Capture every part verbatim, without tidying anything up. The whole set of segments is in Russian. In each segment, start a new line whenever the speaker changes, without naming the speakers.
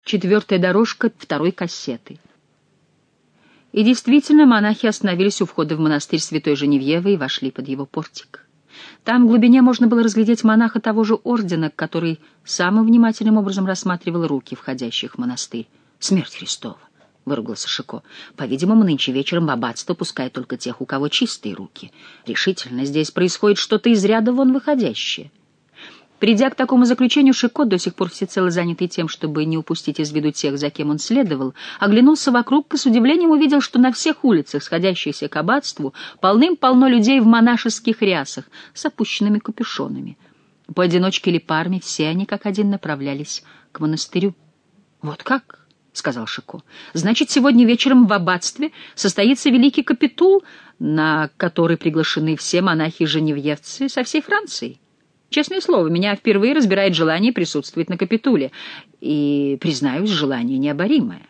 четвертая дорожка второй кассеты. И действительно, монахи остановились у входа в монастырь Святой Женевьевы и вошли под его портик. Там в глубине можно было разглядеть монаха того же ордена, который самым внимательным образом рассматривал руки входящих в монастырь. «Смерть Христова!» — выругался Шико. «По-видимому, нынче вечером в аббатство пускают только тех, у кого чистые руки. Решительно, здесь происходит что-то из ряда вон выходящее». Придя к такому заключению, Шико, до сих пор всецело занятый тем, чтобы не упустить из виду тех, за кем он следовал, оглянулся вокруг и с удивлением увидел, что на всех улицах, сходящихся к аббатству, полным-полно людей в монашеских рясах с опущенными капюшонами. Поодиночке или парами все они как один направлялись к монастырю. «Вот как?» — сказал Шико. «Значит, сегодня вечером в аббатстве состоится великий капитул, на который приглашены все монахи-женевьевцы со всей Франции. Честное слово, меня впервые разбирает желание присутствовать на капитуле, и, признаюсь, желание необоримое».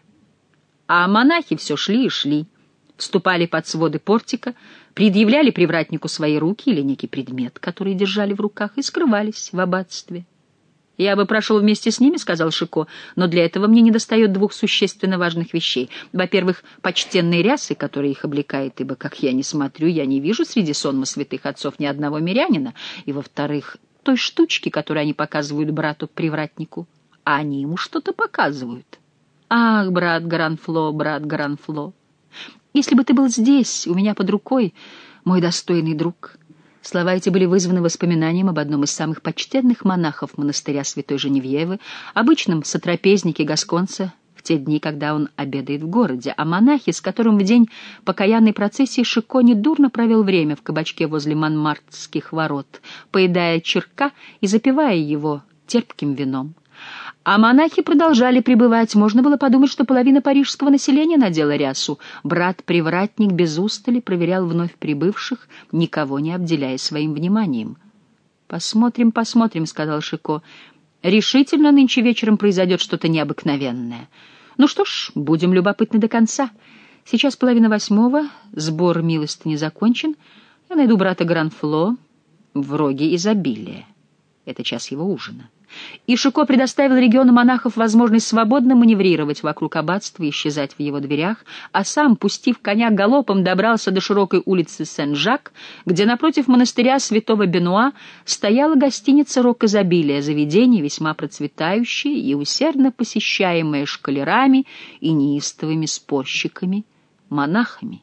А монахи все шли и шли, вступали под своды портика, предъявляли привратнику свои руки или некий предмет, который держали в руках, и скрывались в аббатстве. «Я бы прошел вместе с ними», — сказал Шико, «но для этого мне недостает двух существенно важных вещей. Во-первых, почтенные рясы, которые их облекает, ибо, как я не смотрю, я не вижу среди сонма святых отцов ни одного мирянина. И, во-вторых, той штучки, которую они показывают брату-привратнику. А они ему что-то показывают. Ах, брат Гранфло, брат Гранфло, если бы ты был здесь, у меня под рукой, мой достойный друг». Слова эти были вызваны воспоминанием об одном из самых почтенных монахов монастыря Святой Женевьевы, обычном сотрапезнике гасконца в те дни, когда он обедает в городе, о монахе, с которым в день покаянной процессии Шико недурно провел время в кабачке возле Монмартских ворот, поедая черка и запивая его терпким вином. А монахи продолжали пребывать. Можно было подумать, что половина парижского населения надела рясу. Брат-привратник без устали проверял вновь прибывших, никого не обделяя своим вниманием. «Посмотрим, посмотрим», — сказал Шико. «Решительно нынче вечером произойдет что-то необыкновенное. Ну что ж, будем любопытны до конца. Сейчас половина восьмого, сбор милостыни закончен. Я найду брата Гранфло в роге изобилия. Это час его ужина». И Шико предоставил региону монахов возможность свободно маневрировать вокруг аббатства и исчезать в его дверях, а сам, пустив коня галопом, добрался до широкой улицы Сен-Жак, где напротив монастыря святого Бенуа стояла гостиница «Рог изобилия», заведение весьма процветающее и усердно посещаемое школярами и неистовыми спорщиками, монахами.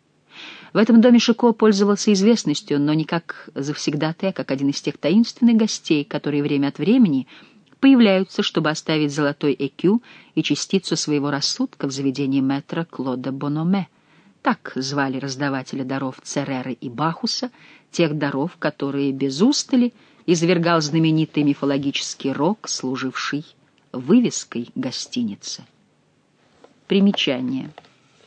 В этом доме Шико пользовался известностью, но не как завсегдатай, а как один из тех таинственных гостей, которые время от времени появляются, чтобы оставить золотой экю и частицу своего рассудка в заведении мэтра Клода Бономе. Так звали раздавателя даров Цереры и Бахуса, тех даров, которые без устали извергал знаменитый мифологический рог, служивший вывеской гостиницы. Примечание.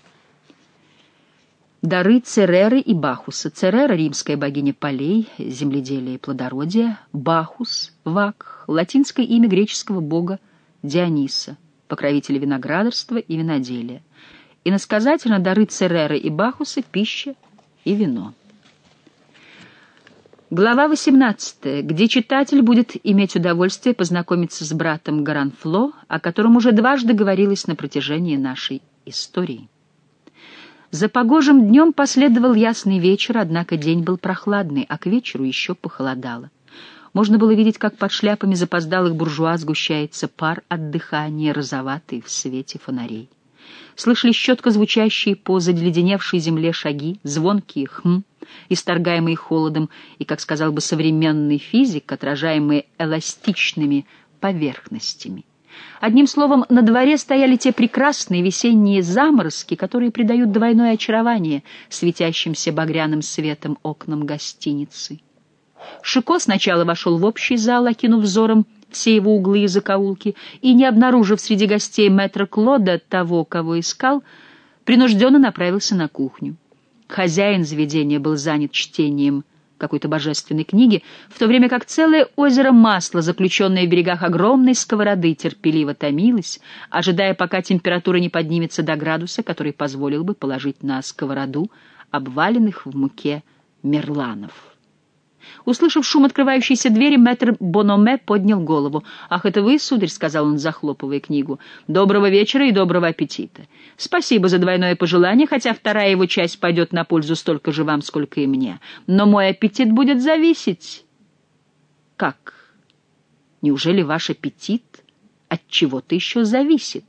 Дары Цереры и Бахуса. Церера — римская богиня полей, земледелия и плодородия. Бахус — Вак, латинское имя греческого бога Диониса, покровителя виноградарства и виноделия. Иносказательно дары Цереры и Бахуса — пища и вино. Глава восемнадцатая, где читатель будет иметь удовольствие познакомиться с братом Гранфло, о котором уже дважды говорилось на протяжении нашей истории. За погожим днем последовал ясный вечер, однако день был прохладный, а к вечеру еще похолодало. Можно было видеть, как под шляпами запоздалых буржуа сгущается пар от дыхания, розоватый в свете фонарей. Слышались четко звучащие по заледеневшей земле шаги, звонкие «хм», исторгаемые холодом и, как сказал бы современный физик, отражаемые эластичными поверхностями. Одним словом, на дворе стояли те прекрасные весенние заморозки, которые придают двойное очарование светящимся багряным светом окнам гостиницы. Шико сначала вошел в общий зал, окинув взором все его углы и закоулки, и, не обнаружив среди гостей мэтра Клода того, кого искал, принужденно направился на кухню. Хозяин заведения был занят чтением какой-то божественной книги, в то время как целое озеро масла, заключенное в берегах огромной сковороды, терпеливо томилось, ожидая, пока температура не поднимется до градуса, который позволил бы положить на сковороду обваленных в муке мерланов. Услышав шум открывающейся двери, мэтр Бономе поднял голову. «Ах, это вы, сударь?» — сказал он, захлопывая книгу. «Доброго вечера и доброго аппетита. Спасибо за двойное пожелание, хотя вторая его часть пойдет на пользу столько же вам, сколько и мне. Но мой аппетит будет зависеть». «Как? Неужели ваш аппетит от чего-то еще зависит?»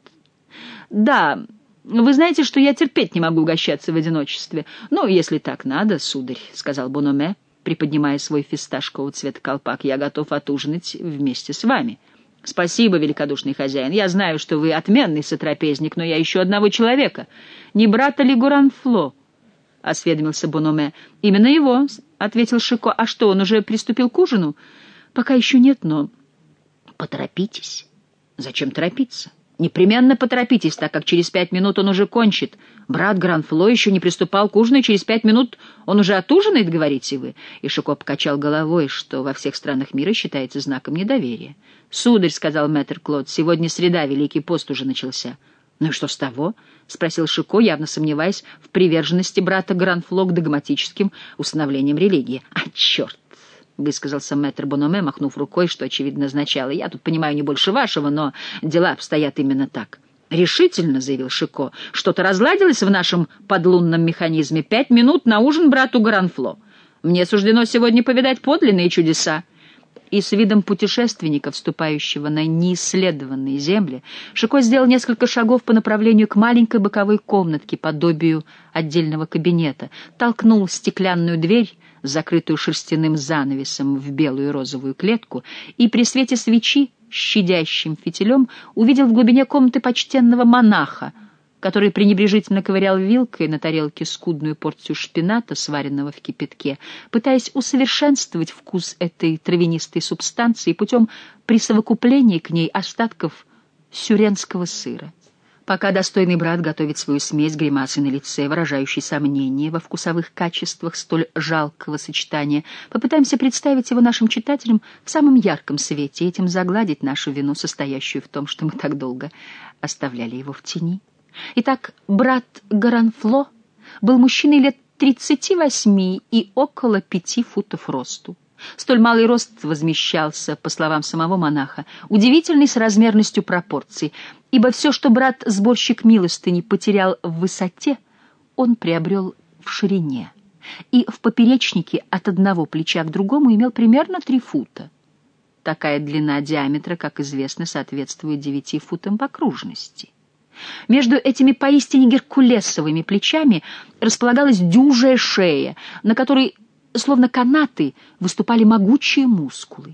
«Да, вы знаете, что я терпеть не могу угощаться в одиночестве. Ну, если так надо, сударь», — сказал Бономе, приподнимая свой фисташкового цвета колпак, — «я готов отужинать вместе с вами». «Спасибо, великодушный хозяин. Я знаю, что вы отменный сотрапезник, но я ищу одного человека. Не брата ли Горанфло?» — осведомился Бономе. «Именно его», — ответил Шико. «А что, он уже приступил к ужину?» «Пока еще нет, но поторопитесь». «Зачем торопиться?» «Непременно поторопитесь, так как через пять минут он уже кончит. Брат Горанфло еще не приступал к ужину, и через пять минут он уже отужинает, говорите вы?» И Шико покачал головой, что во всех странах мира считается знаком недоверия. «Сударь», — сказал мэтр Клод, — «сегодня среда, Великий пост уже начался». «Ну и что с того?» — спросил Шико, явно сомневаясь в приверженности брата Горанфло к догматическим установлениям религии. «А, черт!» — высказался мэтр Бономе, махнув рукой, что, очевидно, означало: «Я тут понимаю не больше вашего, но дела обстоят именно так». «Решительно», — заявил Шико, — «что-то разладилось в нашем подлунном механизме. Пять минут на ужин брату Горанфло. Мне суждено сегодня повидать подлинные чудеса». И с видом путешественника, вступающего на неисследованные земли, Шико сделал несколько шагов по направлению к маленькой боковой комнатке, подобию отдельного кабинета, толкнул стеклянную дверь, закрытую шерстяным занавесом в белую и розовую клетку, и при свете свечи с щадящим фитилем увидел в глубине комнаты почтенного монаха, который пренебрежительно ковырял вилкой на тарелке скудную порцию шпината, сваренного в кипятке, пытаясь усовершенствовать вкус этой травянистой субстанции путем присовокупления к ней остатков сюренского сыра. Пока достойный брат готовит свою смесь, гримасы на лице, выражающей сомнение во вкусовых качествах столь жалкого сочетания, попытаемся представить его нашим читателям в самом ярком свете и этим загладить нашу вину, состоящую в том, что мы так долго оставляли его в тени. Итак, брат Горанфло был мужчиной лет тридцати восьми и около пяти футов росту. Столь малый рост возмещался, по словам самого монаха, удивительной соразмерностью пропорций, ибо все, что брат-сборщик милостыни потерял в высоте, он приобрел в ширине, и в поперечнике от одного плеча к другому имел примерно три фута. Такая длина диаметра, как известно, соответствует девяти футам в окружности. Между этими поистине геркулесовыми плечами располагалась дюжая шея, на которой, словно канаты, выступали могучие мускулы.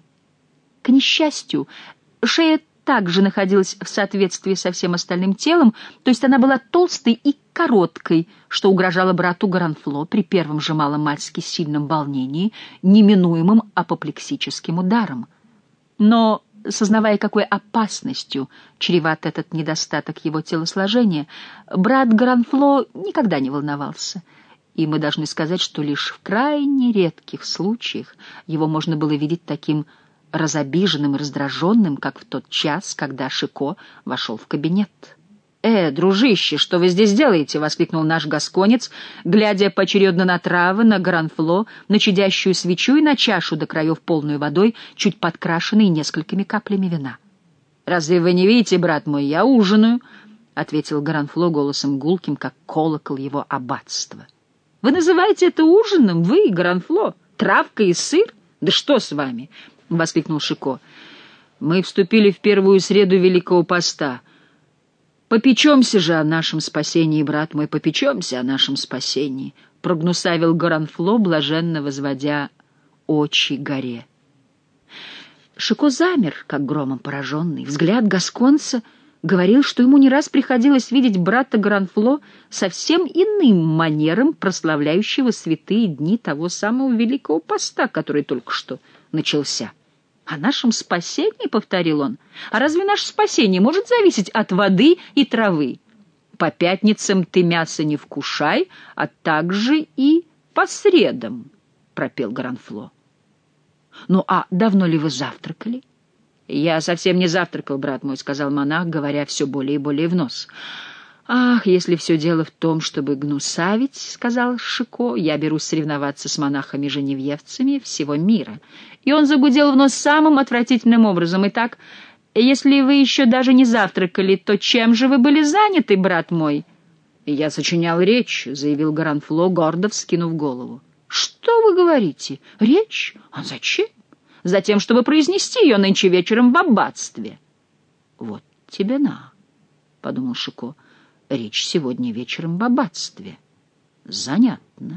К несчастью, шея также находилась в соответствии со всем остальным телом, то есть она была толстой и короткой, что угрожало брату Горанфло при первом же маломальски сильном волнении, неминуемым апоплексическим ударом. Но, сознавая, какой опасностью чреват этот недостаток его телосложения, брат Горанфло никогда не волновался. И мы должны сказать, что лишь в крайне редких случаях его можно было видеть таким разобиженным и раздраженным, как в тот час, когда Шико вошел в кабинет. «Э, дружище, что вы здесь делаете?» — воскликнул наш гасконец, глядя поочередно на травы, на Горанфло, на чадящую свечу и на чашу до краев полную водой, чуть подкрашенной несколькими каплями вина. «Разве вы не видите, брат мой, я ужинаю?» — ответил Горанфло голосом гулким, как колокол его аббатства. «Вы называете это ужином? Вы, Горанфло? Травка и сыр? Да что с вами?» — воскликнул Шико. «Мы вступили в первую среду Великого Поста. Попечемся же о нашем спасении, брат мой, попечемся о нашем спасении», — прогнусавил Горанфло, блаженно возводя очи горе. Шико замер, как громом пораженный. Взгляд гасконца говорил, что ему не раз приходилось видеть брата Горанфло совсем иным манером, прославляющего святые дни того самого Великого Поста, который только что начался. «О нашем спасении?» — повторил он. «А разве наше спасение может зависеть от воды и травы? По пятницам ты мясо не вкушай, а также и по средам», — пропел Горанфло. «Ну а давно ли вы завтракали?» «Я совсем не завтракал, брат мой», — сказал монах, говоря все более и более в нос. «Ах, если все дело в том, чтобы гнусавить, — сказал Шико, — я берусь соревноваться с монахами-женевьевцами всего мира». И он загудел в нос самым отвратительным образом. «Итак, если вы еще даже не завтракали, то чем же вы были заняты, брат мой?» «Я сочинял речь», — заявил Горанфло, гордо вскинув голову. «Что вы говорите? Речь? А зачем?» «Затем, чтобы произнести ее нынче вечером в аббатстве». «Вот тебе на», — подумал Шико. «Речь сегодня вечером в аббатстве. Занятно».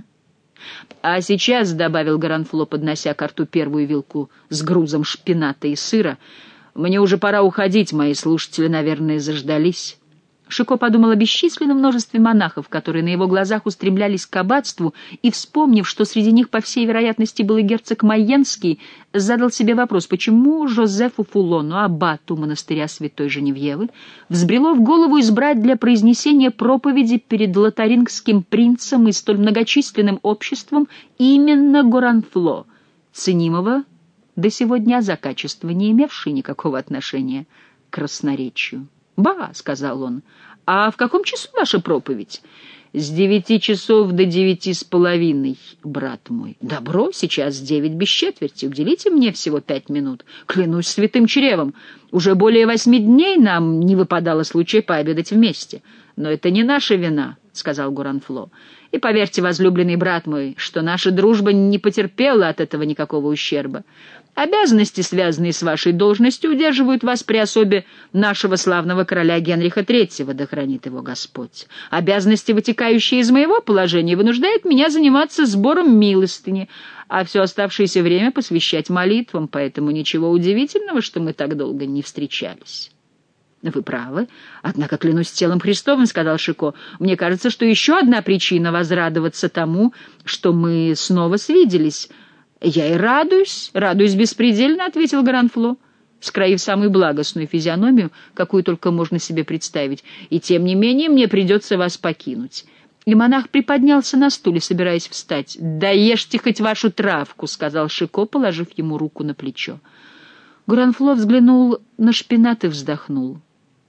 «А сейчас, — добавил Горанфло, поднося ко рту первую вилку с грузом шпината и сыра, — мне уже пора уходить, мои слушатели, наверное, заждались». Шико подумал о бесчисленном множестве монахов, которые на его глазах устремлялись к аббатству, и, вспомнив, что среди них, по всей вероятности, был и герцог Майенский, задал себе вопрос, почему Жозефу Фулону, аббату монастыря Святой Женевьевы, взбрело в голову избрать для произнесения проповеди перед лотарингским принцем и столь многочисленным обществом именно Горанфло, ценимого до сего дня за качество, не имевшее никакого отношения к красноречию. «Ба», — сказал он, — «а в каком часу ваша проповедь?» «С девяти часов до девяти с половиной, брат мой». «Добро, сейчас девять без четверти. Уделите мне всего пять минут. Клянусь святым чревом, уже более восьми дней нам не выпадало случая пообедать вместе. Но это не наша вина», — сказал Горанфло. «И поверьте, возлюбленный брат мой, что наша дружба не потерпела от этого никакого ущерба. Обязанности, связанные с вашей должностью, удерживают вас при особе нашего славного короля Генриха Третьего, да хранит его Господь. Обязанности, вытекающие из моего положения, вынуждают меня заниматься сбором милостыни, а все оставшееся время посвящать молитвам, поэтому ничего удивительного, что мы так долго не встречались». «Вы правы. Однако, клянусь телом Христовым, — сказал Шико, — мне кажется, что еще одна причина возрадоваться тому, что мы снова свиделись». «Я и радуюсь, радуюсь беспредельно», — ответил Горанфло, скроив самую благостную физиономию, какую только можно себе представить. «И тем не менее мне придется вас покинуть». И монах приподнялся на стуле, собираясь встать. «Да ешьте хоть вашу травку», — сказал Шико, положив ему руку на плечо. Горанфло взглянул на шпинат и вздохнул.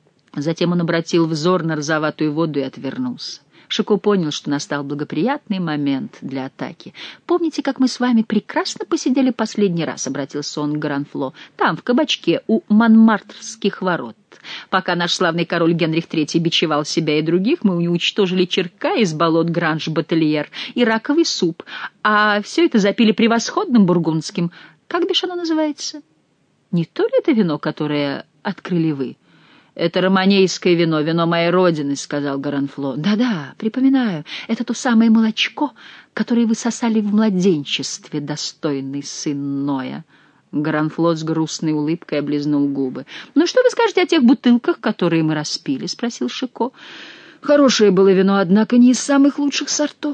Затем он обратил взор на розоватую воду и отвернулся. Шико понял, что настал благоприятный момент для атаки. «Помните, как мы с вами прекрасно посидели последний раз?» — обратился он к Горанфло. «Там, в кабачке, у Монмартрских ворот. Пока наш славный король Генрих Третий бичевал себя и других, мы уничтожили черка из болот Гранж-Батальер и раковый суп, а все это запили превосходным бургундским. Как бишь оно называется? Не то ли это вино, которое открыли вы?» «Это романейское вино, вино моей родины», — сказал Горанфло. «Да-да, припоминаю, это то самое молочко, которое вы сосали в младенчестве, достойный сын Ноя». Горанфло с грустной улыбкой облизнул губы. «Ну что вы скажете о тех бутылках, которые мы распили?» — спросил Шико. «Хорошее было вино, однако не из самых лучших сортов».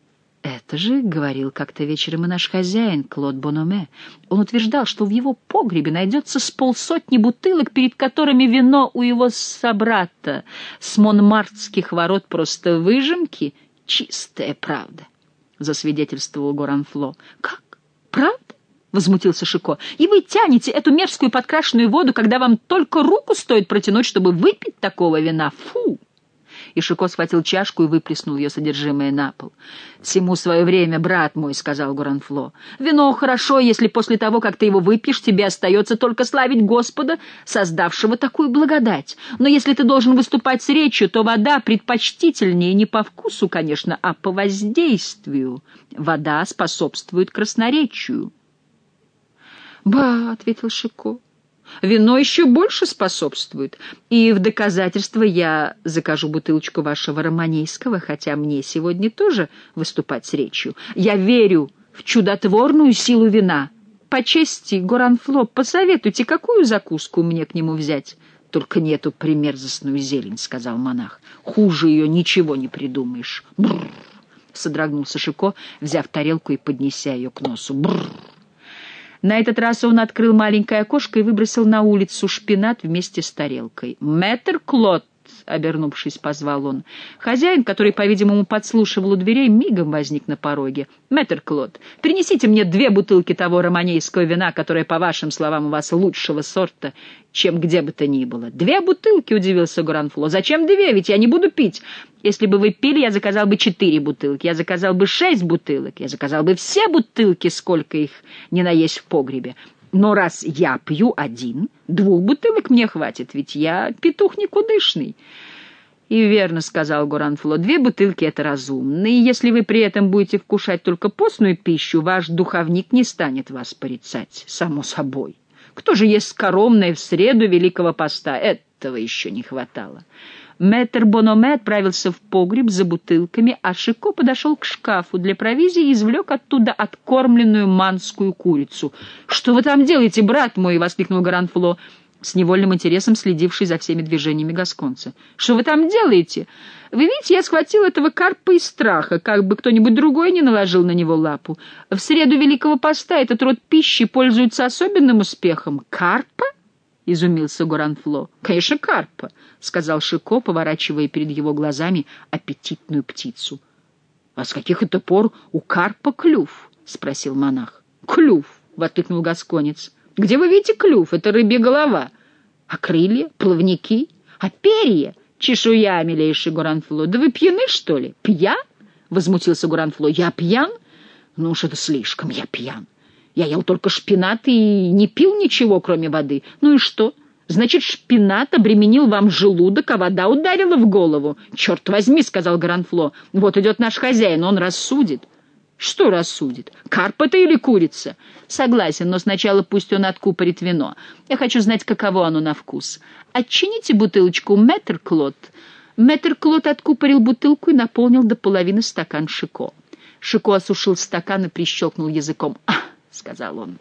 «Это же, — говорил как-то вечером и наш хозяин, Клод Бономе, — он утверждал, что в его погребе найдется с полсотни бутылок, перед которыми вино у его собрата с Монмартских ворот просто выжимки. Чистая правда», — засвидетельствовал Горанфло. «Как? Правда?» — возмутился Шико. «И вы тянете эту мерзкую подкрашенную воду, когда вам только руку стоит протянуть, чтобы выпить такого вина? Фу!» И Шико схватил чашку и выплеснул ее содержимое на пол. «Всему свое время, брат мой», — сказал Горанфло. «Вино хорошо, если после того, как ты его выпьешь, тебе остается только славить Господа, создавшего такую благодать. Но если ты должен выступать с речью, то вода предпочтительнее не по вкусу, конечно, а по воздействию. Вода способствует красноречию». «Ба», — ответил Шико, — «вино еще больше способствует, и в доказательство я закажу бутылочку вашего романейского, хотя мне сегодня тоже выступать с речью. Я верю в чудотворную силу вина. По чести, Горанфло, посоветуйте, какую закуску мне к нему взять?» «Только не эту примерзостную зелень», — сказал монах. «Хуже ее ничего не придумаешь». «Бррр», — содрогнулся Шико, взяв тарелку и поднеся ее к носу. «Бррр». На этот раз он открыл маленькое окошко и выбросил на улицу шпинат вместе с тарелкой. «Мэтр Клод», — — обернувшись, позвал он. Хозяин, который, по-видимому, подслушивал у дверей, мигом возник на пороге. «Мэтр Клод, принесите мне две бутылки того романейского вина, которое, по вашим словам, у вас лучшего сорта, чем где бы то ни было». «Две бутылки?» — удивился Горанфло. «Зачем две? Ведь я не буду пить. Если бы вы пили, я заказал бы четыре бутылки, я заказал бы шесть бутылок, я заказал бы все бутылки, сколько их ни наесть в погребе. Но раз я пью один, двух бутылок мне хватит, ведь я петух никудышный». «И верно», — сказал Горанфло, — «две бутылки — это разумно, и если вы при этом будете вкушать только постную пищу, ваш духовник не станет вас порицать, само собой. Кто же ест скоромное в среду Великого Поста? Этого еще не хватало». Мэтр Бономе отправился в погреб за бутылками, а Шико подошел к шкафу для провизии и извлек оттуда откормленную манскую курицу. «Что вы там делаете, брат мой?» — воскликнул Горанфло, с невольным интересом следивший за всеми движениями гасконца. «Что вы там делаете? Вы видите, я схватил этого карпа из страха, как бы кто-нибудь другой не наложил на него лапу. В среду Великого Поста этот род пищи пользуется особенным успехом». «Карпа?» — изумился Горанфло. «Конечно, карпа», — сказал Шико, поворачивая перед его глазами аппетитную птицу. «А с каких это пор у карпа клюв?» — спросил монах. «Клюв», — воскликнул гасконец. «Где вы видите клюв? Это рыбья голова. А крылья? Плавники? А перья? Чешуя, милейший Горанфло. Да вы пьяны, что ли?» «Пьян?» — возмутился Горанфло. «Я пьян? Ну уж это слишком, я пьян. Я ел только шпинат и не пил ничего, кроме воды. Ну и что? Значит, шпинат обременил вам желудок, а вода ударила в голову. Черт возьми, — сказал Горанфло, — вот идет наш хозяин, он рассудит». «Что рассудит? Карп это или курица?» «Согласен, но сначала пусть он откупорит вино. Я хочу знать, каково оно на вкус. Отчините бутылочку, мэтр Клод». Мэтр Клод откупорил бутылку и наполнил до половины стакан Шико. Шико осушил стакан и прищелкнул языком. «Ах!» — сказал он.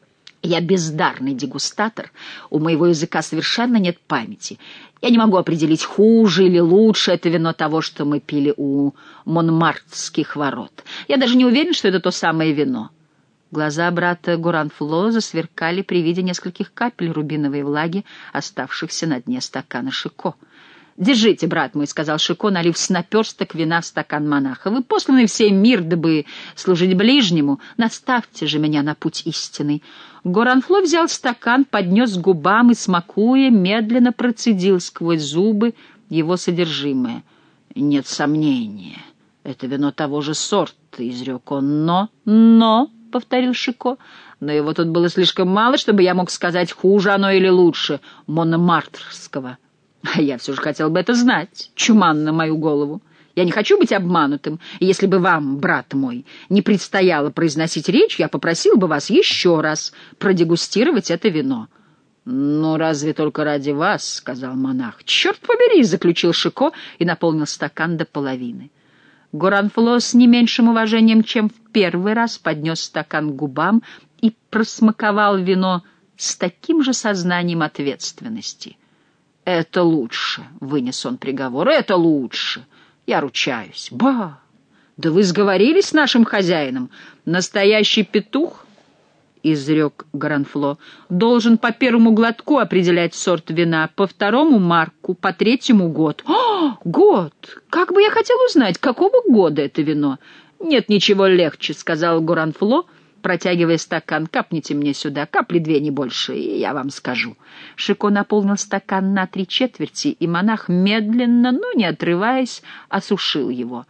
«Я бездарный дегустатор, у моего языка совершенно нет памяти. Я не могу определить, хуже или лучше это вино того, что мы пили у Монмартских ворот. Я даже не уверен, что это то самое вино». Глаза брата Горанфло засверкали при виде нескольких капель рубиновой влаги, оставшихся на дне стакана Шико. «Держите, брат мой», — сказал Шико, налив с наперсток вина в стакан монаха. «Вы посланы в сей мир, дабы служить ближнему. Наставьте же меня на путь истинный». Горанфло взял стакан, поднес к губам и, смакуя, медленно процедил сквозь зубы его содержимое. «Нет сомнения, это вино того же сорта», — изрек он. «Но, но», — повторил Шико, — «но его тут было слишком мало, чтобы я мог сказать, хуже оно или лучше Монмартрского. А я все же хотел бы это знать, чуман на мою голову. Я не хочу быть обманутым, и если бы вам, брат мой, не предстояло произносить речь, я попросил бы вас еще раз продегустировать это вино». «Ну, разве только ради вас», — сказал монах. «Черт побери», — заключил Шико и наполнил стакан до половины. Горанфло с не меньшим уважением, чем в первый раз, поднес стакан к губам и просмаковал вино с таким же сознанием ответственности. «Это лучше», — вынес он приговор, — «это лучше, я ручаюсь». «Ба! Да вы сговорились с нашим хозяином? Настоящий петух, — изрек Горанфло, — должен по первому глотку определять сорт вина, по второму — марку, по третьему — год». «О, год! Как бы я хотел узнать, какого года это вино?» «Нет ничего легче», — сказал Горанфло, протягивая стакан. «Капните мне сюда, капли две, не больше, и я вам скажу». Шико наполнил стакан на три четверти, и монах медленно, но не отрываясь, осушил его.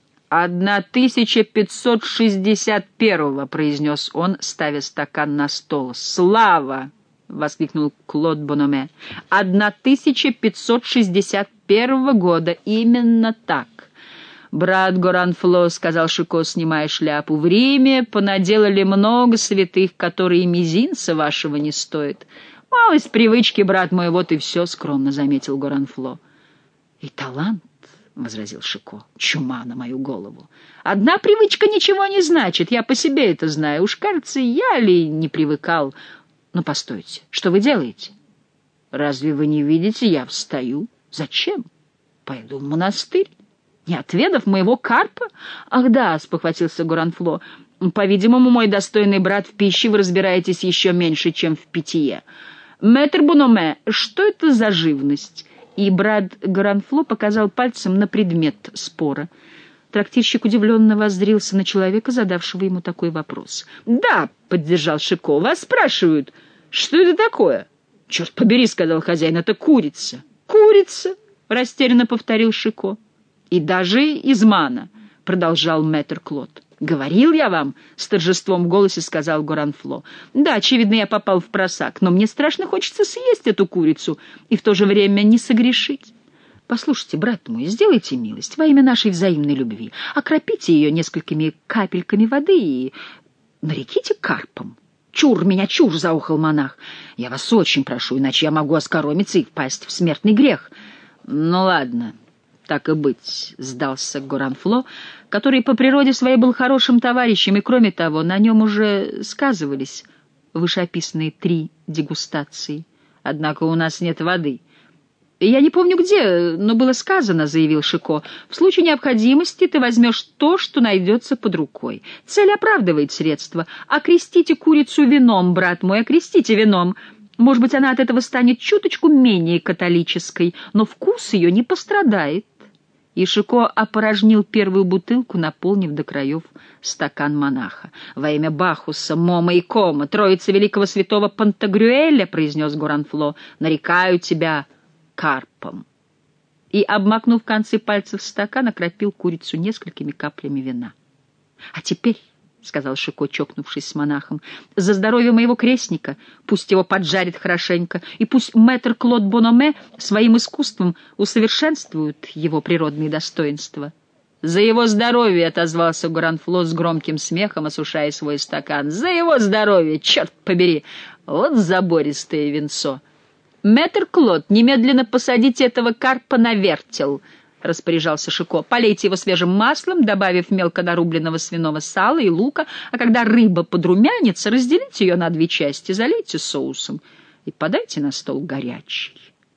«Одна тысяча пятьсот шестьдесят первого», — произнес он, ставя стакан на стол. «Слава!» — воскликнул Клод Бономе. «Одна тысяча пятьсот шестьдесят первого года, именно так». «Брат Горанфло, — сказал Шико, снимая шляпу, — в Риме понаделали много святых, которые мизинца вашего не стоят. Малость привычки, брат мой, вот и все, — скромно заметил Горанфло». «И талант, — возразил Шико, — чума на мою голову. Одна привычка ничего не значит, я по себе это знаю. Уж, кажется, я ли не привыкал. Но постойте, что вы делаете?» «Разве вы не видите, я встаю. Зачем? Пойду в монастырь. Не отведав моего карпа? Ах да, — спохватился Горанфло, — по-видимому, мой достойный брат, в пище вы разбираетесь еще меньше, чем в питье. Мэтр Бономе, что это за живность? И брат Горанфло показал пальцем на предмет спора. Трактирщик удивленно воззрился на человека, задавшего ему такой вопрос. «Да», — поддержал Шико, — «вас спрашивают, что это такое?» «Черт побери», — сказал хозяин, — «это курица». «Курица», — растерянно повторил Шико. «И даже из мана», — продолжал мэтр Клод. «Говорил я вам», — с торжеством в голосе сказал Горанфло. «Да, очевидно, я попал в просак, но мне страшно хочется съесть эту курицу и в то же время не согрешить. Послушайте, брат мой, сделайте милость во имя нашей взаимной любви. Окропите ее несколькими капельками воды и нареките карпом». «Чур меня, чур!» — заухал монах. «Я вас очень прошу, иначе я могу оскоромиться и впасть в смертный грех». «Ну ладно, так и быть», — сдался Горанфло, который по природе своей был хорошим товарищем, и, кроме того, на нем уже сказывались вышеописанные три дегустации. «Однако у нас нет воды». «Я не помню где, но было сказано, — заявил Шико, — в случае необходимости ты возьмешь то, что найдется под рукой. Цель оправдывает средства. Окрестите курицу вином, брат мой, окрестите вином. Может быть, она от этого станет чуточку менее католической, но вкус ее не пострадает». И Шико опорожнил первую бутылку, наполнив до краев стакан монаха. «Во имя Бахуса, Мома и Кома, троицы великого святого Пантагрюэля, — произнес Горанфло, — нарекаю тебя карпом». И, обмакнув концы пальцев в стакан, окропил курицу несколькими каплями вина. «А теперь, — сказал Шико, чокнувшись с монахом, — за здоровье моего крестника, пусть его поджарит хорошенько, и пусть мэтр Клод Бономе своим искусством усовершенствует его природные достоинства». «За его здоровье!» — отозвался Горанфло с громким смехом, осушая свой стакан. «За его здоровье! Черт побери! Вот забористое винцо!» «Мэтр Клод, немедленно посадите этого карпа на вертел», — распоряжался Шико. «Полейте его свежим маслом, добавив мелко нарубленного свиного сала и лука, а когда рыба подрумянится, разделите ее на две части, залейте соусом и подайте на стол горячий».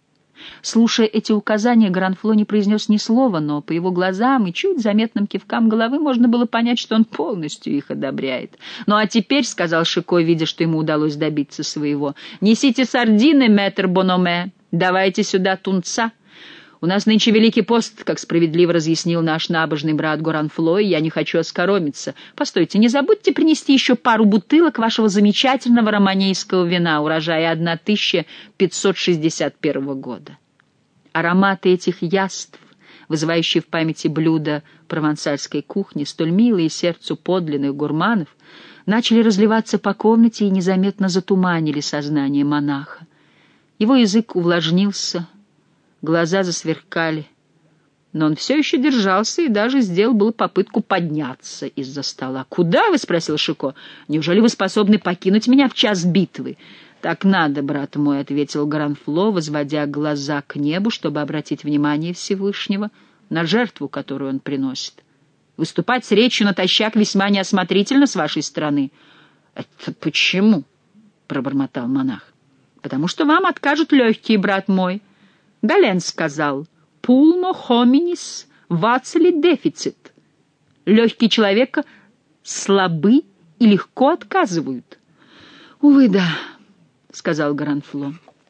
Слушая эти указания, Горанфло не произнес ни слова, но по его глазам и чуть заметным кивкам головы можно было понять, что он полностью их одобряет. «Ну а теперь, — сказал Шико, видя, что ему удалось добиться своего, — несите сардины, мэтр Бономе, давайте сюда тунца. У нас нынче Великий пост, как справедливо разъяснил наш набожный брат Горанфло, и я не хочу оскоромиться. Постойте, не забудьте принести еще пару бутылок вашего замечательного романейского вина, урожая тысяча пятьсот шестьдесят первого года». Ароматы этих яств, вызывающие в памяти блюда провансальской кухни, столь милые сердцу подлинных гурманов, начали разливаться по комнате и незаметно затуманили сознание монаха. Его язык увлажнился, глаза засверкали, но он все еще держался и даже сделал было попытку подняться из-за стола. «Куда вы?» — спросил Шико. «Неужели вы способны покинуть меня в час битвы?» «Так надо, брат мой», — ответил Горанфло, возводя глаза к небу, чтобы обратить внимание Всевышнего на жертву, которую он приносит. «Выступать с речью натощак весьма неосмотрительно с вашей стороны». «Это почему?» — пробормотал монах. «Потому что вам откажут легкие, брат мой. Гален сказал: «Pulmo hominis vacili deficit». Легкие человека слабы и легко отказывают. «Увы, да», — сказал Горанфло.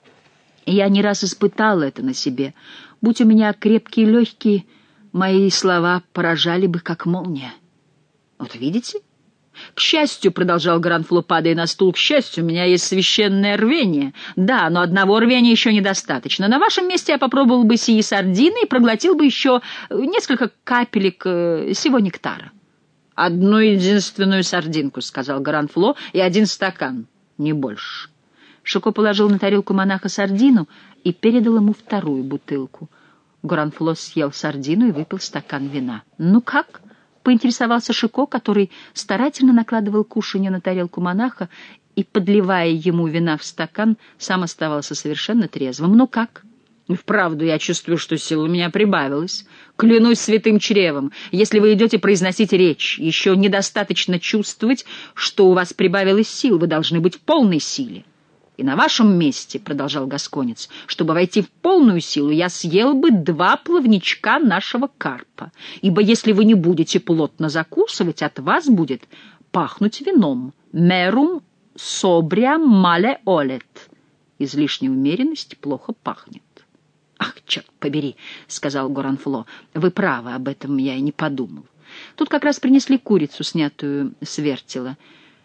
«Я не раз испытал это на себе. Будь у меня крепкие легкие, мои слова поражали бы, как молния». «Вот видите?» «К счастью, — продолжал Горанфло, падая на стул, — к счастью, у меня есть священное рвение. Да, но одного рвения еще недостаточно. На вашем месте я попробовал бы сии сардины и проглотил бы еще несколько капелек сего нектара». «Одну единственную сардинку, — сказал Горанфло, — и один стакан, не больше». Шико положил на тарелку монаха сардину и передал ему вторую бутылку. Горанфло съел сардину и выпил стакан вина. «Ну как?» — поинтересовался Шико, который старательно накладывал кушанье на тарелку монаха и, подливая ему вина в стакан, сам оставался совершенно трезвым. «Ну как?» «Вправду, я чувствую, что сил у меня прибавилось. Клянусь святым чревом, если вы идете произносить речь, еще недостаточно чувствовать, что у вас прибавилось сил, вы должны быть в полной силе. И на вашем месте, — продолжал гасконец, — чтобы войти в полную силу, я съел бы два плавничка нашего карпа, ибо если вы не будете плотно закусывать, от вас будет пахнуть вином. Мерум собря мале олет. Излишняя умеренность плохо пахнет». «Ах, черт побери», — сказал Горанфло, — «вы правы, об этом я и не подумал». Тут как раз принесли курицу, снятую с вертела.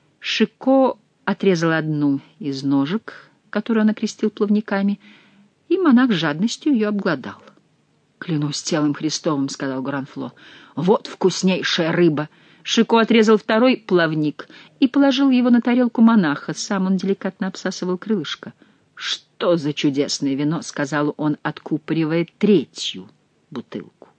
Шико отрезал одну из ножек, которую он окрестил плавниками, и монах с жадностью ее обглодал. «Клянусь телом Христовым», — сказал Горанфло, — «вот вкуснейшая рыба». Шико отрезал второй плавник и положил его на тарелку монаха. Сам он деликатно обсасывал крылышко. «Что за чудесное вино!» — сказал он, откупоривая третью бутылку.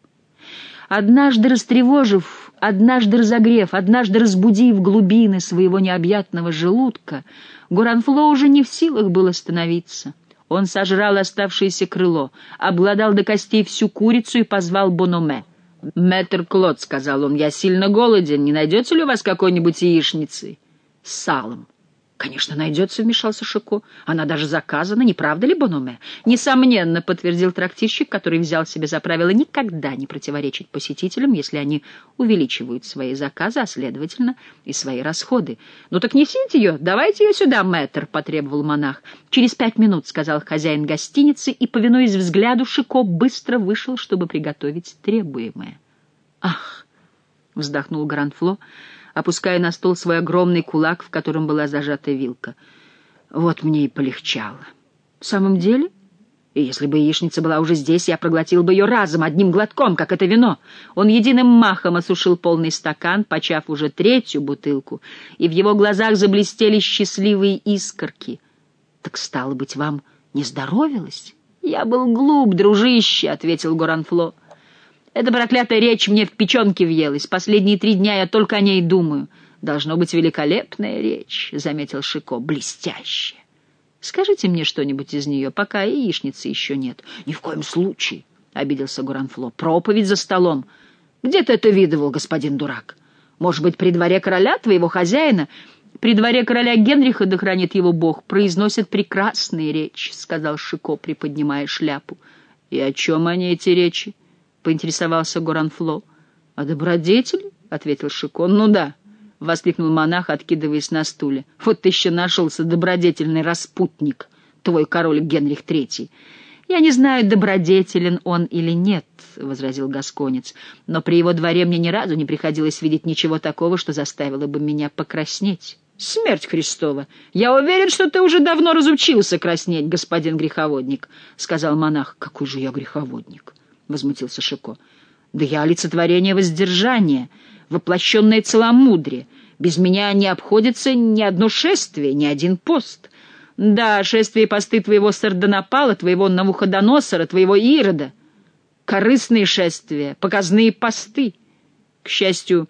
Однажды растревожив, однажды разогрев, однажды разбудив глубины своего необъятного желудка, Горанфло уже не в силах был остановиться. Он сожрал оставшееся крыло, обглодал до костей всю курицу и позвал Бономе. «Мэтр Клод», — сказал он, — «я сильно голоден. Не найдется ли у вас какой-нибудь яичницы с салом?» «Конечно, найдется», — вмешался Шико. «Она даже заказана, не правда ли, Бономе?» «Несомненно», — подтвердил трактирщик, который взял себе за правило никогда не противоречить посетителям, если они увеличивают свои заказы, а, следовательно, и свои расходы. «Ну так несите ее, давайте ее сюда, мэтр», — потребовал монах. «Через пять минут», — сказал хозяин гостиницы, и, повинуясь взгляду, Шико быстро вышел, чтобы приготовить требуемое. «Ах!» — вздохнул Горанфло, опуская на стол свой огромный кулак, в котором была зажата вилка. «Вот мне и полегчало». «В самом деле? И если бы яичница была уже здесь, я проглотил бы ее разом, одним глотком, как это вино». Он единым махом осушил полный стакан, почав уже третью бутылку, и в его глазах заблестели счастливые искорки. «Так, стало быть, вам не здоровилось?» «Я был глуп, дружище», — ответил Горанфло. «Эта проклятая речь мне в печенке въелась. Последние три дня я только о ней думаю». «Должно быть великолепная речь», — заметил Шико, — «блестящая. Скажите мне что-нибудь из нее, пока яичницы еще нет». «Ни в коем случае», — обиделся Горанфло. «Проповедь за столом. Где ты это видывал, господин дурак? Может быть, при дворе короля, твоего хозяина?» «При дворе короля Генриха, да хранит его Бог, произносят прекрасные речи», — сказал Шико, приподнимая шляпу. «И о чем они, эти речи?» — поинтересовался Горанфло. «А добродетель?» — ответил Шико. «Ну да», — воскликнул монах, откидываясь на стуле. «Вот ты еще нашелся добродетельный распутник, твой король Генрих Третий». «Я не знаю, добродетелен он или нет», — возразил гасконец, «но при его дворе мне ни разу не приходилось видеть ничего такого, что заставило бы меня покраснеть». «Смерть Христова! Я уверен, что ты уже давно разучился краснеть, господин греховодник», — сказал монах. «Какой же я греховодник?» — возмутился Шико. «Да я олицетворение воздержания, воплощенное целомудрие. Без меня не обходится ни одно шествие, ни один пост. Да, шествие и посты твоего Сардонапала, твоего Навуходоносора, твоего Ирода. Корыстные шествия, показные посты. К счастью,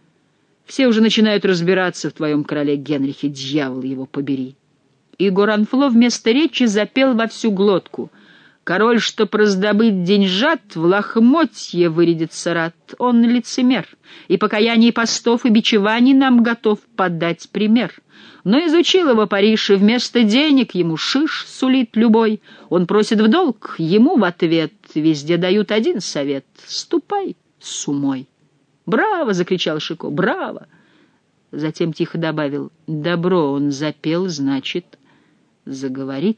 все уже начинают разбираться в твоем короле Генрихе, дьявол его побери». И Горанфло вместо речи запел во всю глотку. «Король, чтоб раздобыть деньжат, в лохмотье вырядится рад. Он лицемер, и покаяний постов и бичеваний нам готов подать пример. Но изучил его Париж, и вместо денег ему шиш сулит любой. Он просит в долг, ему в ответ везде дают один совет — ступай с умой». «Браво!» — закричал Шико. «Браво!» Затем тихо добавил: «Добро он запел, значит, заговорит».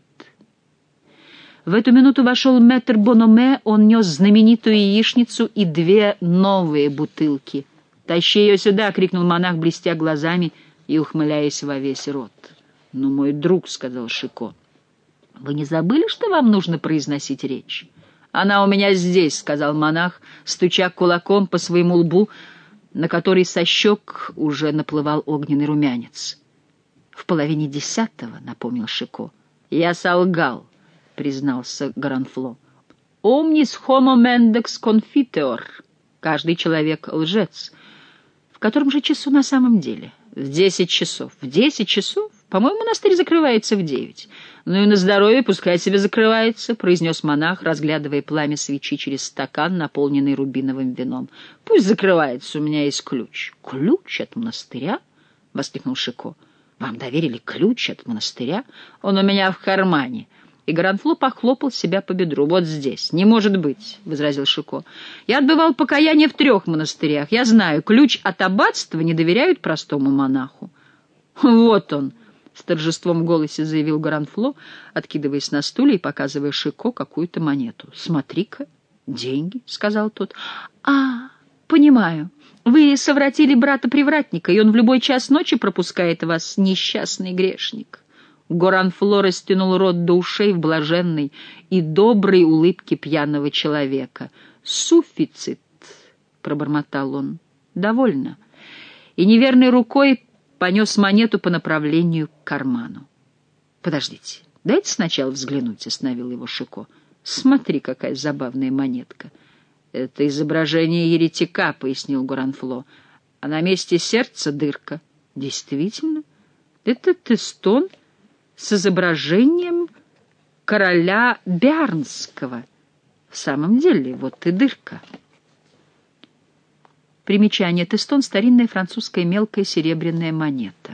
В эту минуту вошел мэтр Бономе, он нес знаменитую яичницу и две новые бутылки. «Тащи ее сюда!» — крикнул монах, блестя глазами и ухмыляясь во весь рот. «Ну, мой друг», — сказал Шико, — «вы не забыли, что вам нужно произносить речь?» «Она у меня здесь», — сказал монах, стуча кулаком по своему лбу, на который со щек уже наплывал огненный румянец. «В половине десятого», — напомнил Шико. «Я солгал», — признался Горанфло. «Omnis homo mendex confiteor». «Каждый человек лжец». «В котором же часу на самом деле?» «В десять часов». «В десять часов? По-моему, монастырь закрывается в девять». «Ну и на здоровье, пускай себе закрывается», — произнес монах, разглядывая пламя свечи через стакан, наполненный рубиновым вином. «Пусть закрывается, у меня есть ключ». «Ключ от монастыря?» — воскликнул Шико. «Вам доверили ключ от монастыря? Он у меня в кармане». И Горанфло похлопал себя по бедру. «Вот здесь». «Не может быть», — возразил Шико. «Я отбывал покаяние в трех монастырях. Я знаю, ключ от аббатства не доверяют простому монаху». «Вот он», — с торжеством в голосе заявил Горанфло, откидываясь на стуле и показывая Шико какую-то монету. «Смотри-ка, деньги», — сказал тот. «А, понимаю. Вы совратили брата-привратника, и он в любой час ночи пропускает вас, несчастный грешник». Горанфло растянул рот до ушей в блаженной и доброй улыбке пьяного человека. «Суффицит», — пробормотал он, — «довольно». И неверной рукой понес монету по направлению к карману. «Подождите, дайте сначала взглянуть», — остановил его Шико. «Смотри, какая забавная монетка». «Это изображение еретика», — пояснил Горанфло. «А на месте сердца дырка». «Действительно? Это тестон с изображением короля Биарнского. В самом деле, вот и дырка». Примечание. Тестон — старинная французская мелкая серебряная монета.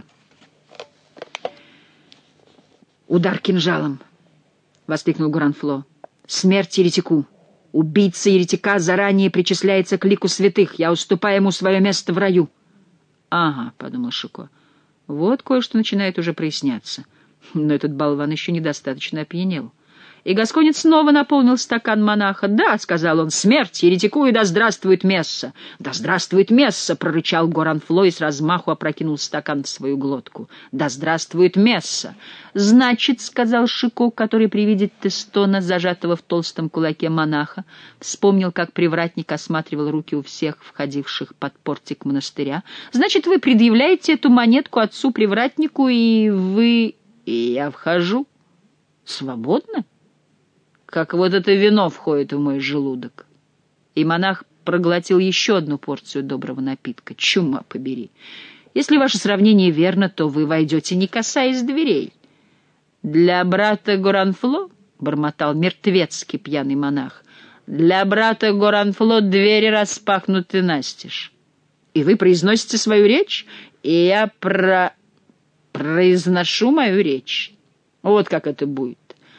«Удар кинжалом!» — воскликнул Горанфло. «Смерть еретику! Убийца еретика заранее причисляется к лику святых. Я уступаю ему свое место в раю». «Ага», — подумал Шико, — «вот кое-что начинает уже проясняться». Но этот болван еще недостаточно опьянел. И гасконец снова наполнил стакан монаха. «Да», — сказал он, — «смерть еретику, и да здравствует месса!» «Да здравствует месса!» — прорычал Горанфло и с размаху опрокинул стакан в свою глотку. «Да здравствует месса!» «Значит», — сказал Шико, который при виде тестона, зажатого в толстом кулаке монаха, вспомнил, как привратник осматривал руки у всех входивших под портик монастыря, «значит, вы предъявляете эту монетку отцу-привратнику, и вы...» «И я вхожу свободно, как вот это вино входит в мой желудок». И монах проглотил еще одну порцию доброго напитка. «Чума побери! Если ваше сравнение верно, то вы войдете, не касаясь дверей». «Для брата Горанфло», — бормотал мертвецкий пьяный монах, — «для брата Горанфло двери распахнуты настежь». «И вы произносите свою речь, и я про... произношу мою речь. Вот как это будет.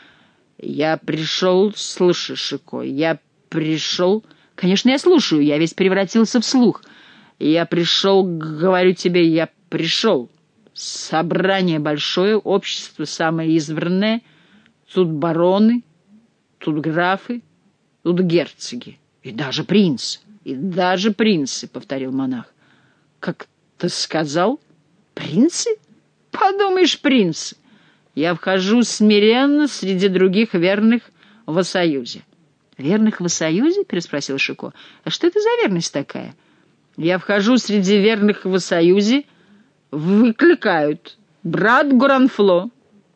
Я пришел, слушай, Шико, я пришел... Конечно, я слушаю, я весь превратился в слух. Я пришел, говорю тебе, я пришел. Собрание большое, общество самое избранное. Тут бароны, тут графы, тут герцоги. И даже принц. И даже принцы, — повторил монах. Как ты сказал? Принцы? Подумаешь, принцы. Я вхожу смиренно среди других верных во союзе. «Верных во союзе?» — переспросил Шико. «А что это за верность такая?» «Я вхожу среди верных во союзе, выкликают: брат Горанфло!»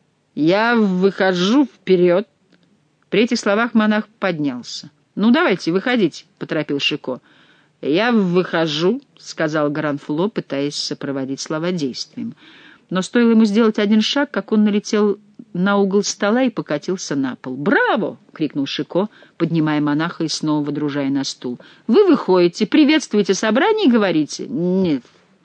Я выхожу вперед. При этих словах монах поднялся. «Ну, давайте, выходите», — поторопил Шико. «Я выхожу», — сказал Горанфло, пытаясь сопроводить слова действием. Но стоило ему сделать один шаг, как он налетел на угол стола и покатился на пол. «Браво!» — крикнул Шико, поднимая монаха и снова водружая на стул. «Вы выходите, приветствуете собрание и говорите?» «Нет,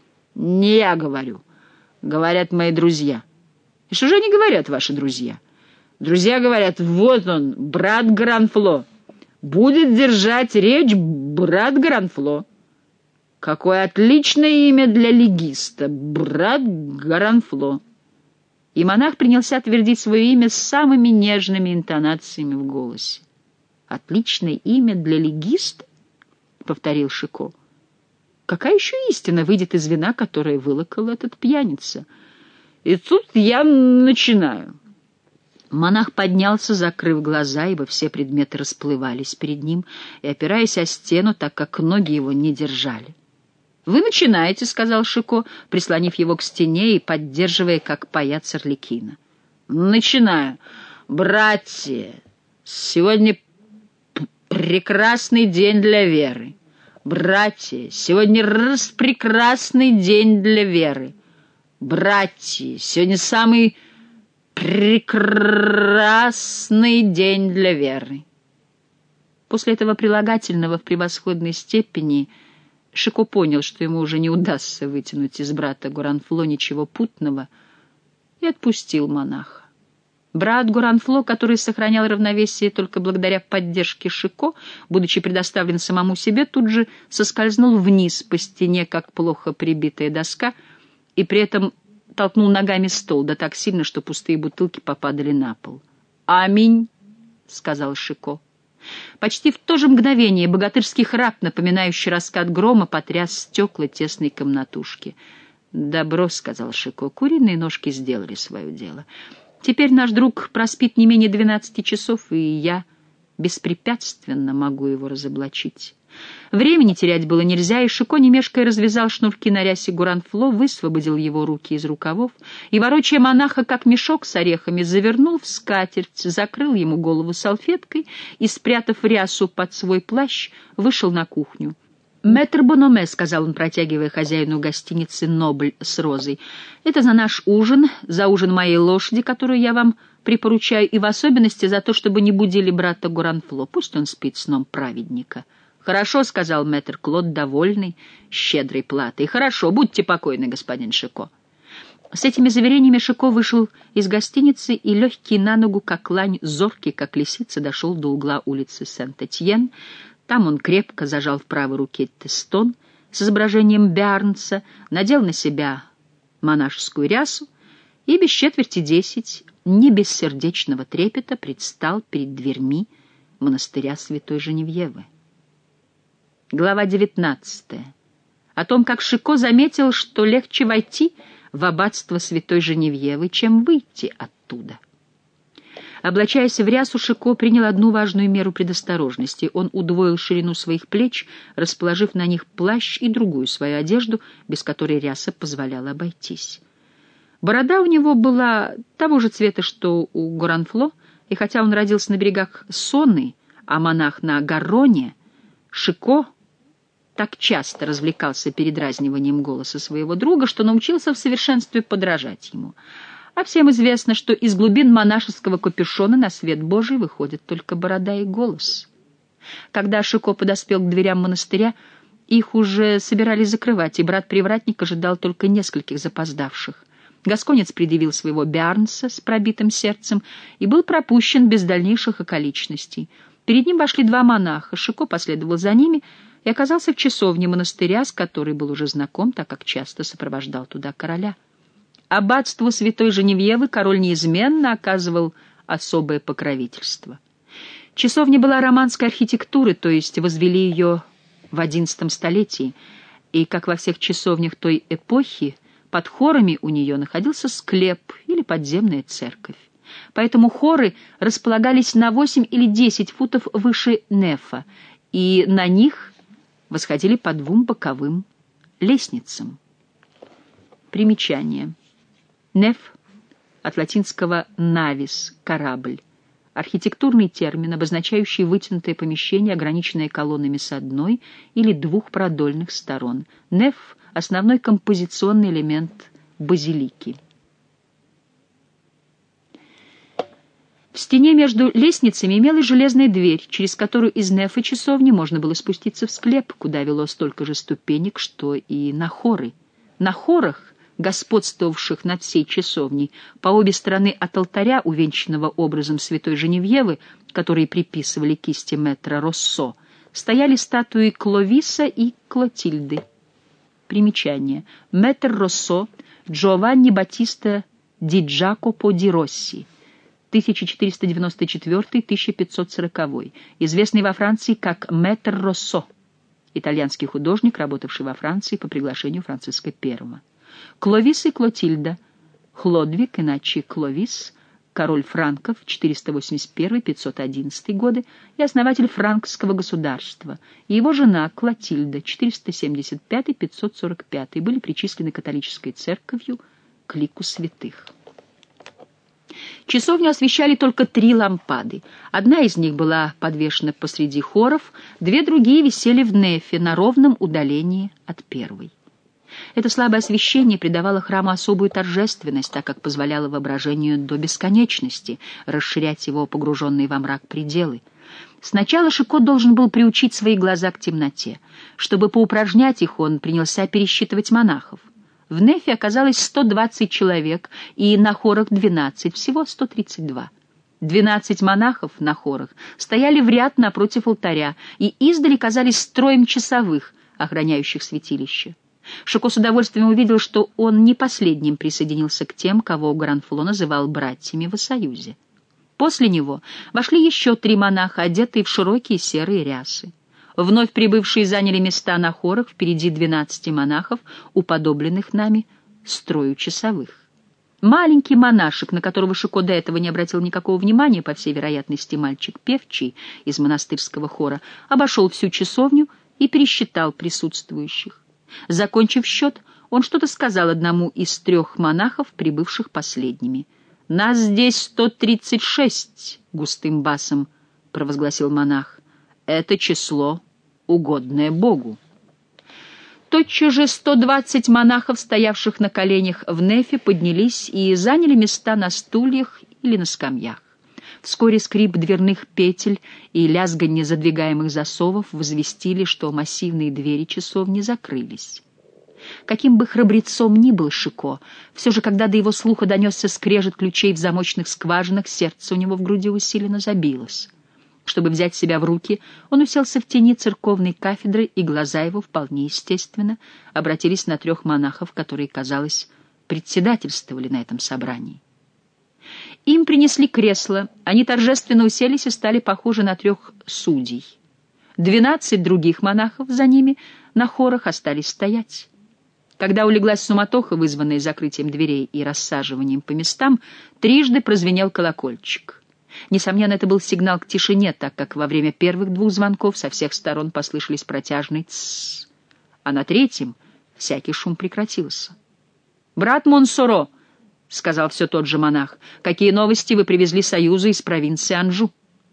не я говорю. Говорят мои друзья». «И что же они говорят, ваши друзья?» «Друзья говорят: вот он, брат Горанфло. Будет держать речь брат Горанфло». «Какое отличное имя для легиста! Брат Горанфло!» И монах принялся твердить свое имя с самыми нежными интонациями в голосе. «Отличное имя для легиста?» — повторил Шико. «Какая еще истина выйдет из вина, которое вылокал этот пьяница?» «И тут я начинаю». Монах поднялся, закрыв глаза, ибо все предметы расплывались перед ним, и опираясь о стену, так как ноги его не держали. «Вы начинаете», — сказал Шико, прислонив его к стене и поддерживая, как паяц Арлекина. «Начинаю. Братья, сегодня прекрасный день для веры. Братья, сегодня распрекрасный день для веры. Братья, сегодня самый прекрасный день для веры». После этого прилагательного в превосходной степени Шико понял, что ему уже не удастся вытянуть из брата Горанфло ничего путного, и отпустил монаха. Брат Горанфло, который сохранял равновесие только благодаря поддержке Шико, будучи предоставлен самому себе, тут же соскользнул вниз по стене, как плохо прибитая доска, и при этом толкнул ногами стол, да так сильно, что пустые бутылки попадали на пол. «Аминь», — сказал Шико. Почти в то же мгновение богатырский храп, напоминающий раскат грома, потряс стекла тесной комнатушки. «Добро», — сказал Шико, — «куриные ножки сделали свое дело. Теперь наш друг проспит не менее двенадцати часов, и я беспрепятственно могу его разоблачить». Времени терять было нельзя, и Шико, не мешкая, развязал шнурки на рясе Гуранфло, высвободил его руки из рукавов и, ворочая монаха, как мешок с орехами, завернул в скатерть, закрыл ему голову салфеткой и, спрятав рясу под свой плащ, вышел на кухню. «Мэтр Бономе», — сказал он, протягивая хозяину гостиницы «Нобль» с розой, — «это за наш ужин, за ужин моей лошади, которую я вам припоручаю, и в особенности за то, чтобы не будили брата Гуранфло. Пусть он спит сном праведника». «Хорошо», — сказал мэтр Клод, довольный щедрой платой. «Хорошо, будьте покойны, господин Шико». С этими заверениями Шико вышел из гостиницы и, легкий на ногу, как лань, зоркий, как лисица, дошел до угла улицы Сент-Этьен. Там он крепко зажал в правой руке тестон с изображением Биарнца, надел на себя монашескую рясу и без четверти десять, не без сердечного трепета, предстал перед дверьми монастыря Святой Женевьевы. Глава девятнадцатая. О том, как Шико заметил, что легче войти в аббатство Святой Женевьевы, чем выйти оттуда. Облачаясь в рясу, Шико принял одну важную меру предосторожности. Он удвоил ширину своих плеч, расположив на них плащ и другую свою одежду, без которой ряса позволяла обойтись. Борода у него была того же цвета, что у Гуранфло, и хотя он родился на берегах Сонны, а монах на Гарроне, Шико так часто развлекался передразниванием голоса своего друга, что научился в совершенстве подражать ему. А всем известно, что из глубин монашеского капюшона на свет Божий выходят только борода и голос. Когда Шико подоспел к дверям монастыря, их уже собирались закрывать, и брат-привратник ожидал только нескольких запоздавших. Гасконец предъявил своего Биарнса с пробитым сердцем и был пропущен без дальнейших околичностей. Перед ним вошли два монаха, Шико последовал за ними и оказался в часовне монастыря, с которой был уже знаком, так как часто сопровождал туда короля. Аббатству Святой Женевьевы король неизменно оказывал особое покровительство. Часовня была романской архитектуры, то есть возвели ее в одиннадцатом столетии, и, как во всех часовнях той эпохи, под хорами у нее находился склеп или подземная церковь. Поэтому хоры располагались на восемь или десять футов выше нефа, и на них восходили по двум боковым лестницам. Примечание. Неф от латинского «навис» — корабль. Архитектурный термин, обозначающий вытянутое помещение, ограниченное колоннами с одной или двух продольных сторон. Неф — основной композиционный элемент базилики. В стене между лестницами имелась железная дверь, через которую из нефа часовни можно было спуститься в склеп, куда вело столько же ступенек, что и на хоры. На хорах, господствовавших над всей часовней, по обе стороны от алтаря, увенчанного образом Святой Женевьевы, которые приписывали кисти мэтра Россо, стояли статуи Кловиса и Клотильды. Примечание. Мэтр Россо Джованни Баттиста ди Джакопо ди Росси, тысяча четыреста девяносто четвёртый — тысяча пятьсот сороковой, известный во Франции как Мэтр Россо, итальянский художник, работавший во Франции по приглашению Франциска Первого. Кловис и Клотильда, Хлодвиг, иначе Кловис, король франков, четыреста восемьдесят первый — пятьсот одиннадцатый годы, и основатель франкского государства, и его жена Клотильда, четыреста семьдесят пятый — пятьсот сорок пятый, были причислены католической церковью к лику святых. Часовню освещали только три лампады. Одна из них была подвешена посреди хоров, две другие висели в нефе на ровном удалении от первой. Это слабое освещение придавало храму особую торжественность, так как позволяло воображению до бесконечности расширять его погруженные во мрак пределы. Сначала Шико должен был приучить свои глаза к темноте. Чтобы поупражнять их, он принялся пересчитывать монахов. В нефе оказалось сто двадцать человек, и на хорах двенадцать, всего сто тридцать два. Двенадцать монахов на хорах стояли в ряд напротив алтаря и издали казались строем часовых, охраняющих святилище. Шико с удовольствием увидел, что он не последним присоединился к тем, кого Гранфло называл братьями в союзе. После него вошли еще три монаха, одетые в широкие серые рясы. Вновь прибывшие заняли места на хорах впереди двенадцати монахов, уподобленных нами строю часовых. Маленький монашек, на которого Шико до этого не обратил никакого внимания, по всей вероятности мальчик певчий из монастырского хора, обошел всю часовню и пересчитал присутствующих. Закончив счет, он что-то сказал одному из трех монахов, прибывших последними. «Нас здесь сто тридцать шесть», — густым басом провозгласил монах. «Это число, угодное Богу». Тотчас же сто двадцать монахов, стоявших на коленях в нефе, поднялись и заняли места на стульях или на скамьях. Вскоре скрип дверных петель и лязганье задвигаемых засовов возвестили, что массивные двери часовни закрылись. Каким бы храбрецом ни был Шико, все же, когда до его слуха донесся скрежет ключей в замочных скважинах, сердце у него в груди усиленно забилось. Чтобы взять себя в руки, он уселся в тени церковной кафедры, и глаза его, вполне естественно, обратились на трех монахов, которые, казалось, председательствовали на этом собрании. Им принесли кресла, они торжественно уселись и стали похожи на трех судей. Двенадцать других монахов за ними на хорах остались стоять. Когда улеглась суматоха, вызванная закрытием дверей и рассаживанием по местам, трижды прозвенел колокольчик. Несомненно, это был сигнал к тишине, так как во время первых двух звонков со всех сторон послышались протяжные «тссс», а на третьем всякий шум прекратился. «Брат Монсоро», — сказал все тот же монах, — «какие новости вы привезли союзу из провинции Анжу?»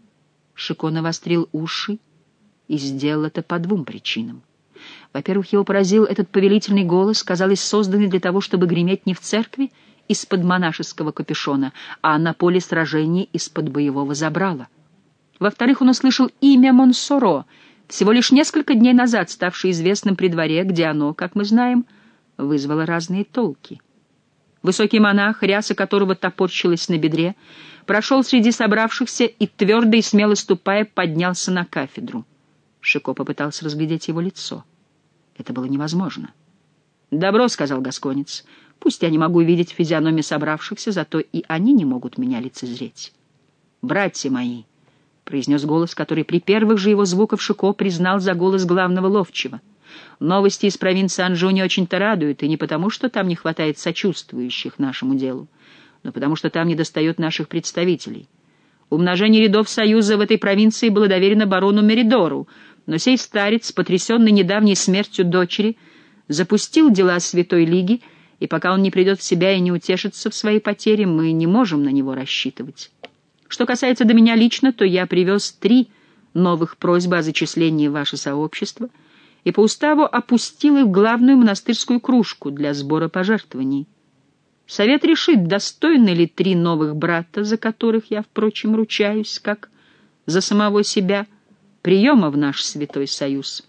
Шико навострил уши и сделал это по двум причинам. Во-первых, его поразил этот повелительный голос, казалось, созданный для того, чтобы греметь не в церкви из-под монашеского капюшона, а на поле сражений из-под боевого забрала. Во-вторых, он услышал имя Монсоро, всего лишь несколько дней назад ставшее известным при дворе, где оно, как мы знаем, вызвало разные толки. Высокий монах, ряса которого топорщилась на бедре, прошел среди собравшихся и, твердо и смело ступая, поднялся на кафедру. Шико попытался разглядеть его лицо. Это было невозможно. «Добро», — сказал гасконец, — «пусть я не могу видеть физиономии собравшихся, зато и они не могут меня лицезреть». «Братья мои», — произнес голос, который при первых же его звуках Шико признал за голос главного ловчего. «Новости из провинции Анжу не очень-то радуют, и не потому, что там не хватает сочувствующих нашему делу, но потому, что там недостает наших представителей. Умножение рядов союза в этой провинции было доверено барону Меридору, но сей старец, потрясенный недавней смертью дочери, запустил дела Святой Лиги, и пока он не придет в себя и не утешится в своей потере, мы не можем на него рассчитывать. Что касается до меня лично, то я привез три новых просьбы о зачислении в ваше сообщество и по уставу опустил их в главную монастырскую кружку для сбора пожертвований. Совет решит, достойны ли три новых брата, за которых я, впрочем, ручаюсь, как за самого себя, приема в наш святой союз».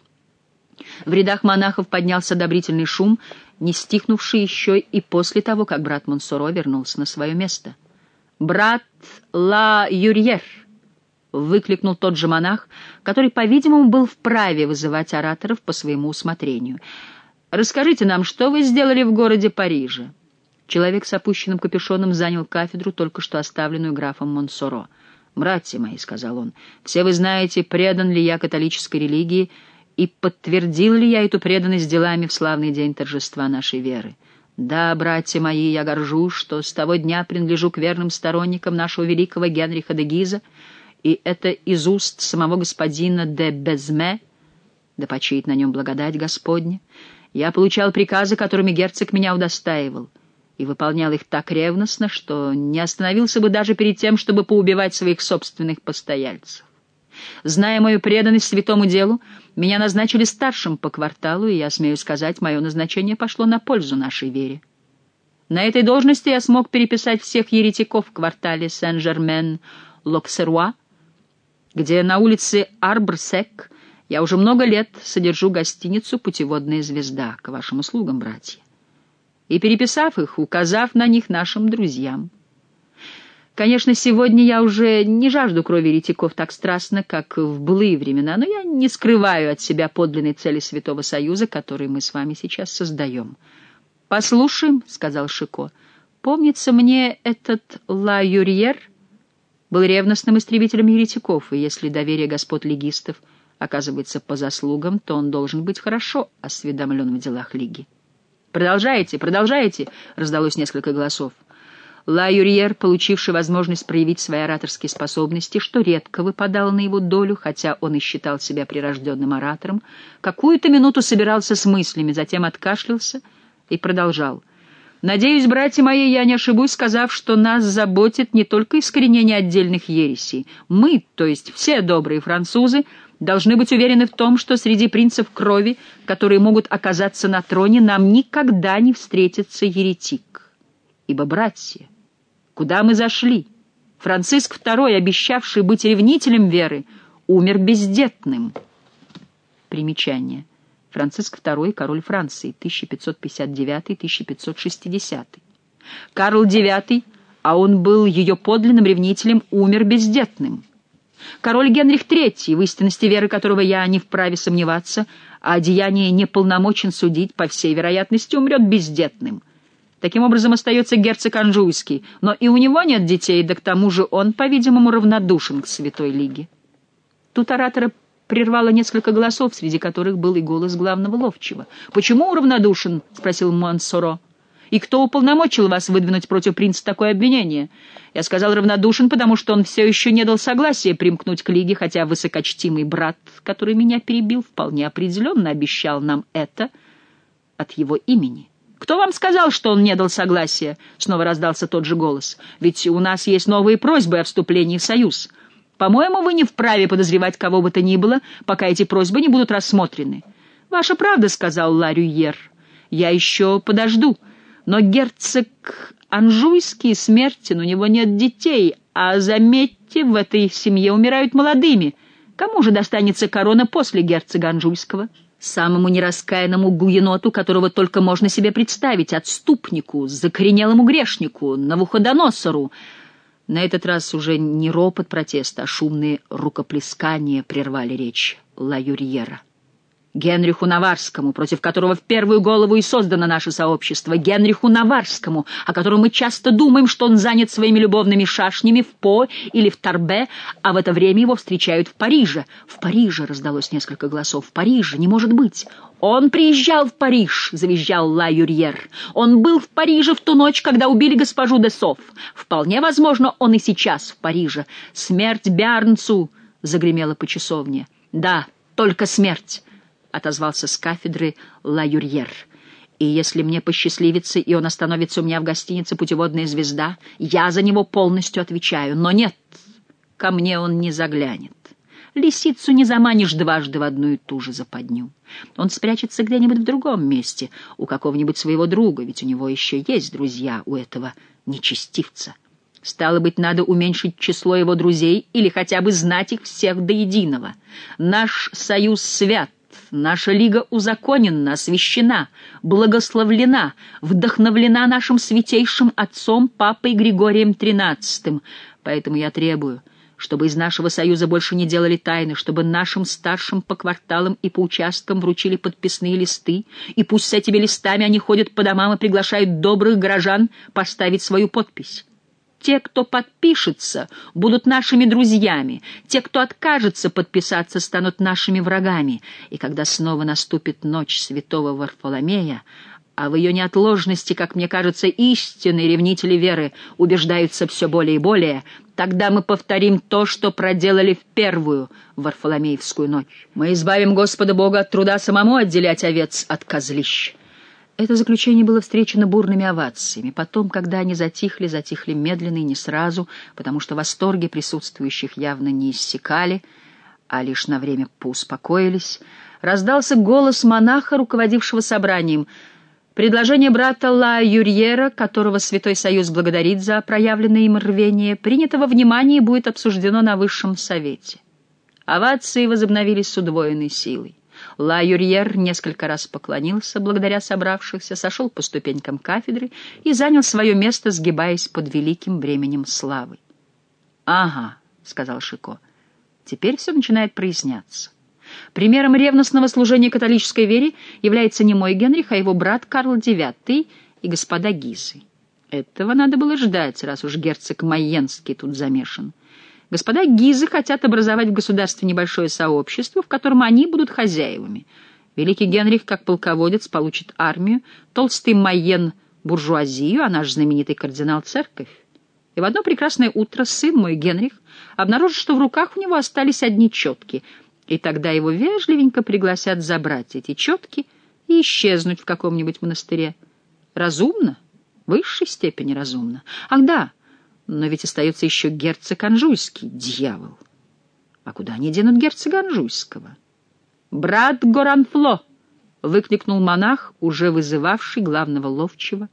В рядах монахов поднялся одобрительный шум, не стихнувший еще и после того, как брат Монсоро вернулся на свое место. «Брат Ла Юрьер!» — выкликнул тот же монах, который, по-видимому, был вправе вызывать ораторов по своему усмотрению. «Расскажите нам, что вы сделали в городе Париже?» Человек с опущенным капюшоном занял кафедру, только что оставленную графом Монсоро. «Братья мои», — сказал он, — «все вы знаете, предан ли я католической религии, и подтвердил ли я эту преданность делами в славный день торжества нашей веры. Да, братья мои, я горжусь, что с того дня принадлежу к верным сторонникам нашего великого Генриха де Гиза, и это из уст самого господина де Безме, да почиет на нем благодать Господня. Я получал приказы, которыми герцог меня удостаивал, и выполнял их так ревностно, что не остановился бы даже перед тем, чтобы поубивать своих собственных постояльцев. Зная мою преданность святому делу, меня назначили старшим по кварталу, и, я смею сказать, мое назначение пошло на пользу нашей вере. На этой должности я смог переписать всех еретиков в квартале Сен-Жермен-Локсеруа, где на улице Арбр-Сек я уже много лет содержу гостиницу «Путеводная звезда», к вашим услугам, братья, и, переписав их, указав на них нашим друзьям. Конечно, сегодня я уже не жажду крови еретиков так страстно, как в былые времена, но я не скрываю от себя подлинной цели Святого Союза, который мы с вами сейчас создаем. «Послушаем», — сказал Шико, — «помнится мне, этот Ла Юрьер был ревностным истребителем еретиков, и если доверие господ легистов оказывается по заслугам, то он должен быть хорошо осведомлен в делах Лиги». «Продолжайте, продолжайте», — раздалось несколько голосов. Ла Юрьер, получивший возможность проявить свои ораторские способности, что редко выпадало на его долю, хотя он и считал себя прирожденным оратором, какую-то минуту собирался с мыслями, затем откашлялся и продолжал. «Надеюсь, братья мои, я не ошибусь, сказав, что нас заботит не только искоренение отдельных ересей. Мы, то есть все добрые французы, должны быть уверены в том, что среди принцев крови, которые могут оказаться на троне, нам никогда не встретится еретик. Ибо, братья, куда мы зашли? Франциск второй, обещавший быть ревнителем веры, умер бездетным». Примечание. Франциск второй, король Франции, тысяча пятьсот пятьдесят девятый — тысяча пятьсот шестидесятый. Карл девятый, а он был ее подлинным ревнителем, умер бездетным. Король Генрих третий, в истинности веры которого я не вправе сомневаться, а деяние не полномочен судить, по всей вероятности, умрет бездетным. Таким образом, остается герцог Анжуйский, но и у него нет детей, да к тому же он, по-видимому, равнодушен к Святой Лиге. Тут оратора прервало несколько голосов, среди которых был и голос главного ловчего. «Почему равнодушен?» — спросил Монсоро. «И кто уполномочил вас выдвинуть против принца такое обвинение?» Я сказал равнодушен, потому что он все еще не дал согласия примкнуть к Лиге, хотя высокочтимый брат, который меня перебил, вполне определенно обещал нам это от его имени. «Кто вам сказал, что он не дал согласия?» — снова раздался тот же голос. «Ведь у нас есть новые просьбы о вступлении в союз. По-моему, вы не вправе подозревать кого бы то ни было, пока эти просьбы не будут рассмотрены». «Ваша правда», — сказал Ла Юрьер. «Я еще подожду. Но герцог Анжуйский смертен, у него нет детей, а, заметьте, в этой семье умирают молодыми. Кому же достанется корона после герцога Анжуйского?» «Самому нераскаянному гуеноту, которого только можно себе представить, отступнику, закоренелому грешнику, Навуходоносору». На этот раз уже не ропот протеста, а шумные рукоплескания прервали речь Ла Юрьера. «Генриху Наварскому, против которого в первую голову и создано наше сообщество, Генриху Наварскому, о котором мы часто думаем, что он занят своими любовными шашнями в По или в Торбе, а в это время его встречают в Париже». «В Париже!» — раздалось несколько голосов. «В Париже! Не может быть!» «Он приезжал в Париж!» — завизжал Ла Юрьер. «Он был в Париже в ту ночь, когда убили госпожу де Соф. Вполне возможно, он и сейчас в Париже. Смерть Биарнцу!» — загремела по часовне. «Да, только смерть!» — отозвался с кафедры Ла Юрьер. «И если мне посчастливится, и он остановится у меня в гостинице «Путеводная звезда», я за него полностью отвечаю. Но нет, ко мне он не заглянет. Лисицу не заманишь дважды в одну и ту же западню. Он спрячется где-нибудь в другом месте, у какого-нибудь своего друга, ведь у него еще есть друзья, у этого нечестивца. Стало быть, надо уменьшить число его друзей или хотя бы знать их всех до единого. Наш союз свят. Наша лига узаконена, освящена, благословлена, вдохновлена нашим святейшим отцом Папой Григорием тринадцатым. Поэтому я требую, чтобы из нашего союза больше не делали тайны, чтобы нашим старшим по кварталам и по участкам вручили подписные листы, и пусть с этими листами они ходят по домам и приглашают добрых горожан поставить свою подпись. Те, кто подпишется, будут нашими друзьями. Те, кто откажется подписаться, станут нашими врагами. И когда снова наступит ночь святого Варфоломея, а в ее неотложности, как мне кажется, истинные ревнители веры убеждаются все более и более, тогда мы повторим то, что проделали в первую Варфоломеевскую ночь. Мы избавим Господа Бога от труда самому отделять овец от козлищ». Это заключение было встречено бурными овациями. Потом, когда они затихли, затихли медленно и не сразу, потому что восторги присутствующих явно не иссякали, а лишь на время поуспокоились, раздался голос монаха, руководившего собранием. Предложение брата Ла Юрьера, которого Святой Союз благодарит за проявленное им рвение, принято во внимание и будет обсуждено на Высшем Совете. Овации возобновились с удвоенной силой. Ла Юрьер несколько раз поклонился благодаря собравшихся, сошел по ступенькам кафедры и занял свое место, сгибаясь под великим бременем славы. «Ага», — сказал Шико, — «теперь все начинает проясняться. Примером ревностного служения католической вере является не мой Генрих, а его брат Карл девятый и господа Гизы. Этого надо было ждать, раз уж герцог Майенский тут замешан. Господа Гизы хотят образовать в государстве небольшое сообщество, в котором они будут хозяевами. Великий Генрих, как полководец, получит армию, толстый Майен — буржуазию, а наш знаменитый кардинал — церковь. И в одно прекрасное утро сын мой, Генрих, обнаружит, что в руках у него остались одни четки, и тогда его вежливенько пригласят забрать эти четки и исчезнуть в каком-нибудь монастыре. Разумно? В высшей степени разумно. Ах да, но ведь остается еще герцог Анжуйский, дьявол. А куда они денут герцога Анжуйского? «Брат Горанфло!» — выкликнул монах, уже вызывавший главного ловчего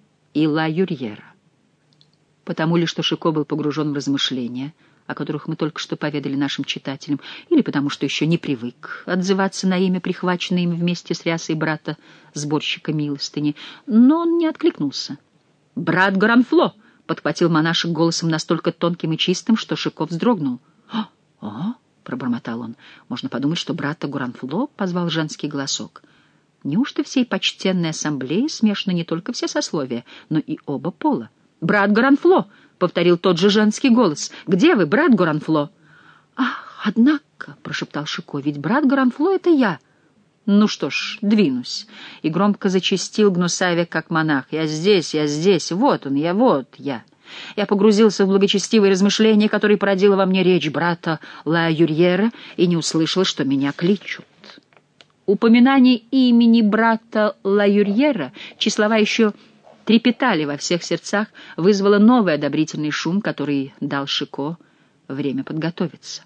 и Ла Юрьера. Потому ли, что Шико был погружен в размышления, о которых мы только что поведали нашим читателям, или потому что еще не привык отзываться на имя, прихваченное им вместе с рясой брата, сборщика милостыни, но он не откликнулся. «Брат Горанфло!» — подхватил монашек голосом настолько тонким и чистым, что Шико вздрогнул. «О, о!» — пробормотал он. «Можно подумать, что брата Горанфло позвал женский голосок. Неужто всей почтенной ассамблеи смешаны не только все сословия, но и оба пола? «Брат Горанфло!» — повторил тот же женский голос. «Где вы, брат Горанфло?» «Ах, однако!» — прошептал Шико. «Ведь брат Горанфло — это я!» «Ну что ж, двинусь!» И громко зачастил гнусавя, как монах. «Я здесь, я здесь, вот он, я, вот я!» Я погрузился в благочестивые размышления, которые породила во мне речь брата Ла Юрьера, и не услышал, что меня кличут. Упоминание имени брата Ла Юрьера, числова еще трепетали во всех сердцах, вызвало новый одобрительный шум, который дал Шико время подготовиться.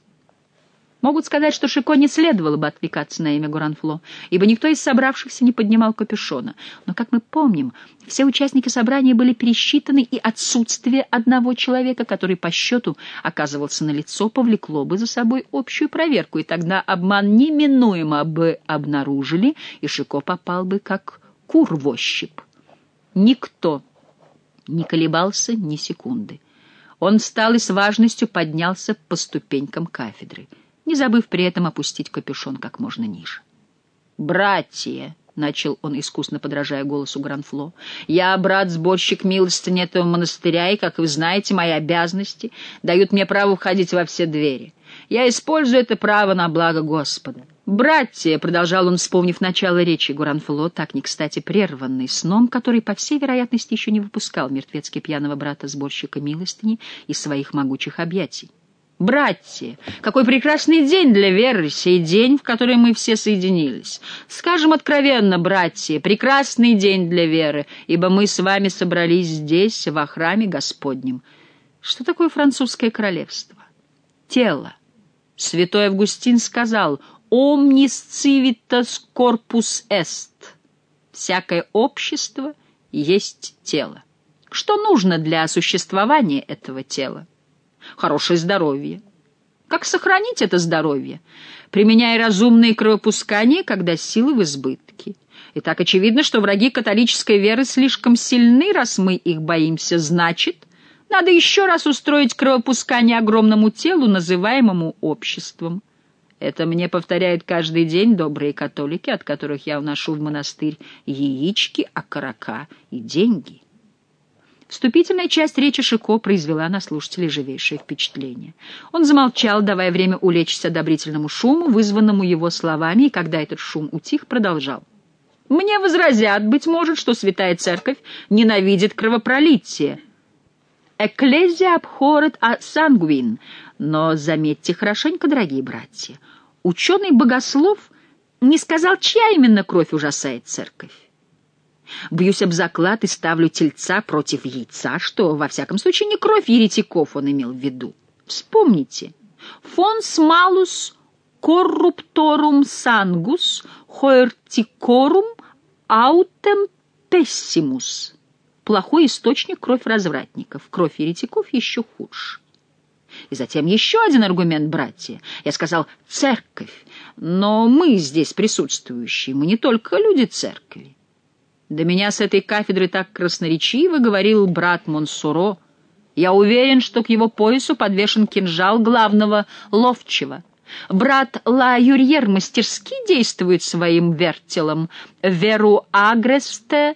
Могут сказать, что Шико не следовало бы отвлекаться на имя Горанфло, ибо никто из собравшихся не поднимал капюшона. Но, как мы помним, все участники собрания были пересчитаны, и отсутствие одного человека, который по счету оказывался налицо, повлекло бы за собой общую проверку, и тогда обман неминуемо бы обнаружили, и Шико попал бы как кур в ощупь. Никто не колебался ни секунды. Он встал и с важностью поднялся по ступенькам кафедры, не забыв при этом опустить капюшон как можно ниже. «Братья!» — начал он, искусно подражая голосу Горанфло. «Я брат-сборщик милостыни этого монастыря, и, как вы знаете, мои обязанности дают мне право входить во все двери. Я использую это право на благо Господа. Братья!» — продолжал он, вспомнив начало речи Горанфло, так не кстати прерванный сном, который, по всей вероятности, еще не выпускал мертвецки пьяного брата-сборщика милостыни из своих могучих объятий. «Братья, какой прекрасный день для веры, сей день, в который мы все соединились. Скажем откровенно, братья, прекрасный день для веры, ибо мы с вами собрались здесь, во храме Господнем». Что такое французское королевство? Тело. Святой Августин сказал «Omnis civitas corpus est». Всякое общество есть тело. Что нужно для существования этого тела? Хорошее здоровье. Как сохранить это здоровье? Применяя разумные кровопускания, когда силы в избытке. И так очевидно, что враги католической веры слишком сильны, раз мы их боимся. Значит, надо еще раз устроить кровопускание огромному телу, называемому обществом. Это мне повторяют каждый день добрые католики, от которых я уношу в монастырь яички, окорока и деньги. Вступительная часть речи Шико произвела на слушателей живейшее впечатление. Он замолчал, давая время улечься одобрительному шуму, вызванному его словами, и когда этот шум утих, продолжал. «Мне возразят, быть может, что Святая Церковь ненавидит кровопролитие. Экклезия абхоррет а сангуин. Но заметьте хорошенько, дорогие братья, ученый-богослов не сказал, чья именно кровь ужасает Церковь. Бьюсь об заклад и ставлю тельца против яйца, что, во всяком случае, не кровь еретиков он имел в виду. Вспомните. «Фонс малус коррупторум сангус хоертикорум аутем пессимус». Плохой источник — кровь развратников, кровь еретиков еще худше. И затем еще один аргумент, братья. Я сказал «церковь», но мы здесь присутствующие, мы не только люди церкви. До меня с этой кафедры так красноречиво говорил брат Монсоро. Я уверен, что к его поясу подвешен кинжал главного ловчего. Брат Ла Юрьер мастерски действует своим вертелом. «Веру агресте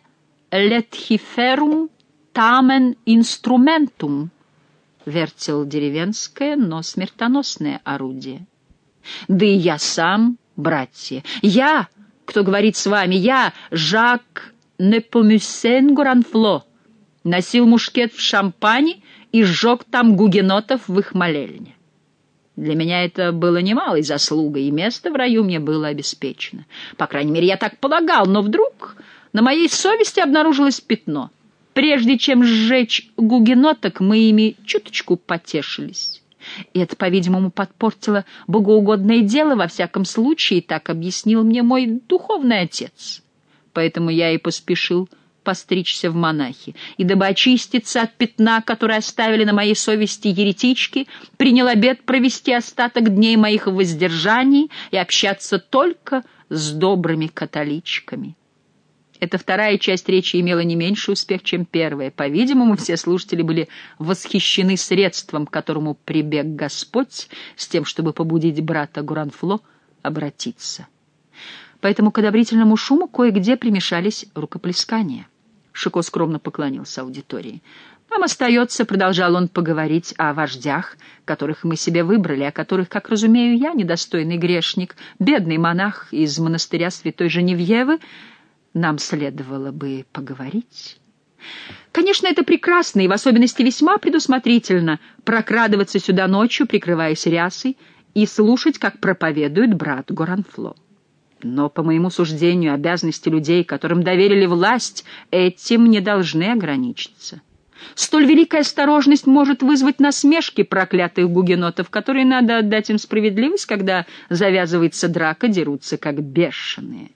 летхиферум тамен инструментум». Вертел — деревенское, но смертоносное орудие. Да и я сам, братья, я, кто говорит с вами, я, Жак Непомюсен Гуранфло, носил мушкет в Шампани и сжег там гугенотов в их молельне. Для меня это было немалой заслугой, и место в раю мне было обеспечено. По крайней мере, я так полагал, но вдруг на моей совести обнаружилось пятно. Прежде чем сжечь гугеноток, мы ими чуточку потешились. И это, по-видимому, подпортило богоугодное дело, во всяком случае, так объяснил мне мой духовный отец. Поэтому я и поспешил постричься в монахи, и, дабы очиститься от пятна, которое оставили на моей совести еретички, принял обет провести остаток дней моих в воздержании и общаться только с добрыми католичками. Эта вторая часть речи имела не меньший успех, чем первая. По-видимому, все слушатели были восхищены средством, к которому прибег Господь, с тем, чтобы побудить брата Гуранфло обратиться. Поэтому к одобрительному шуму кое-где примешались рукоплескания. Шико скромно поклонился аудитории. «Нам остается, — продолжал он, — поговорить о вождях, которых мы себе выбрали, о которых, как разумею я, недостойный грешник, бедный монах из монастыря Святой Женевьевы, нам следовало бы поговорить. Конечно, это прекрасно и в особенности весьма предусмотрительно прокрадываться сюда ночью, прикрываясь рясой, и слушать, как проповедует брат Гуранфло. Но, по моему суждению, обязанности людей, которым доверили власть, этим не должны ограничиться. Столь великая осторожность может вызвать насмешки проклятых гугенотов, которые, надо отдать им справедливость, когда завязывается драка, дерутся как бешеные.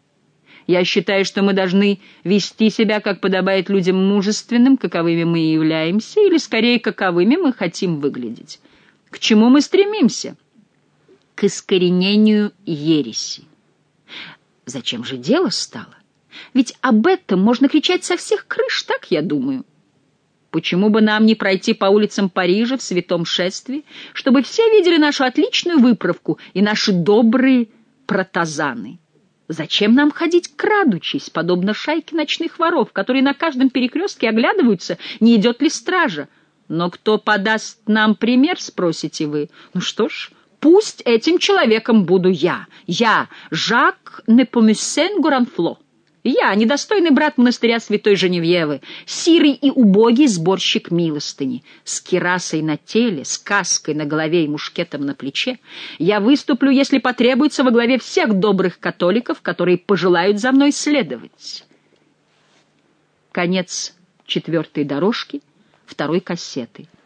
Я считаю, что мы должны вести себя, как подобает людям мужественным, каковыми мы и являемся, или, скорее, каковыми мы хотим выглядеть. К чему мы стремимся? К искоренению ереси. Зачем же дело стало? Ведь об этом можно кричать со всех крыш, так я думаю. Почему бы нам не пройти по улицам Парижа в святом шествии, чтобы все видели нашу отличную выправку и наши добрые протазаны? Зачем нам ходить крадучись, подобно шайке ночных воров, которые на каждом перекрестке оглядываются, не идет ли стража? Но кто подаст нам пример, спросите вы? Ну что ж, пусть этим человеком буду я. Я, Жак Непомюсен Гуранфло. Я, недостойный брат монастыря Святой Женевьевы, сирый и убогий сборщик милостыни, с кирасой на теле, с каской на голове и мушкетом на плече. Я выступлю, если потребуется, во главе всех добрых католиков, которые пожелают за мной следовать. Конец четвертой дорожки второй кассеты.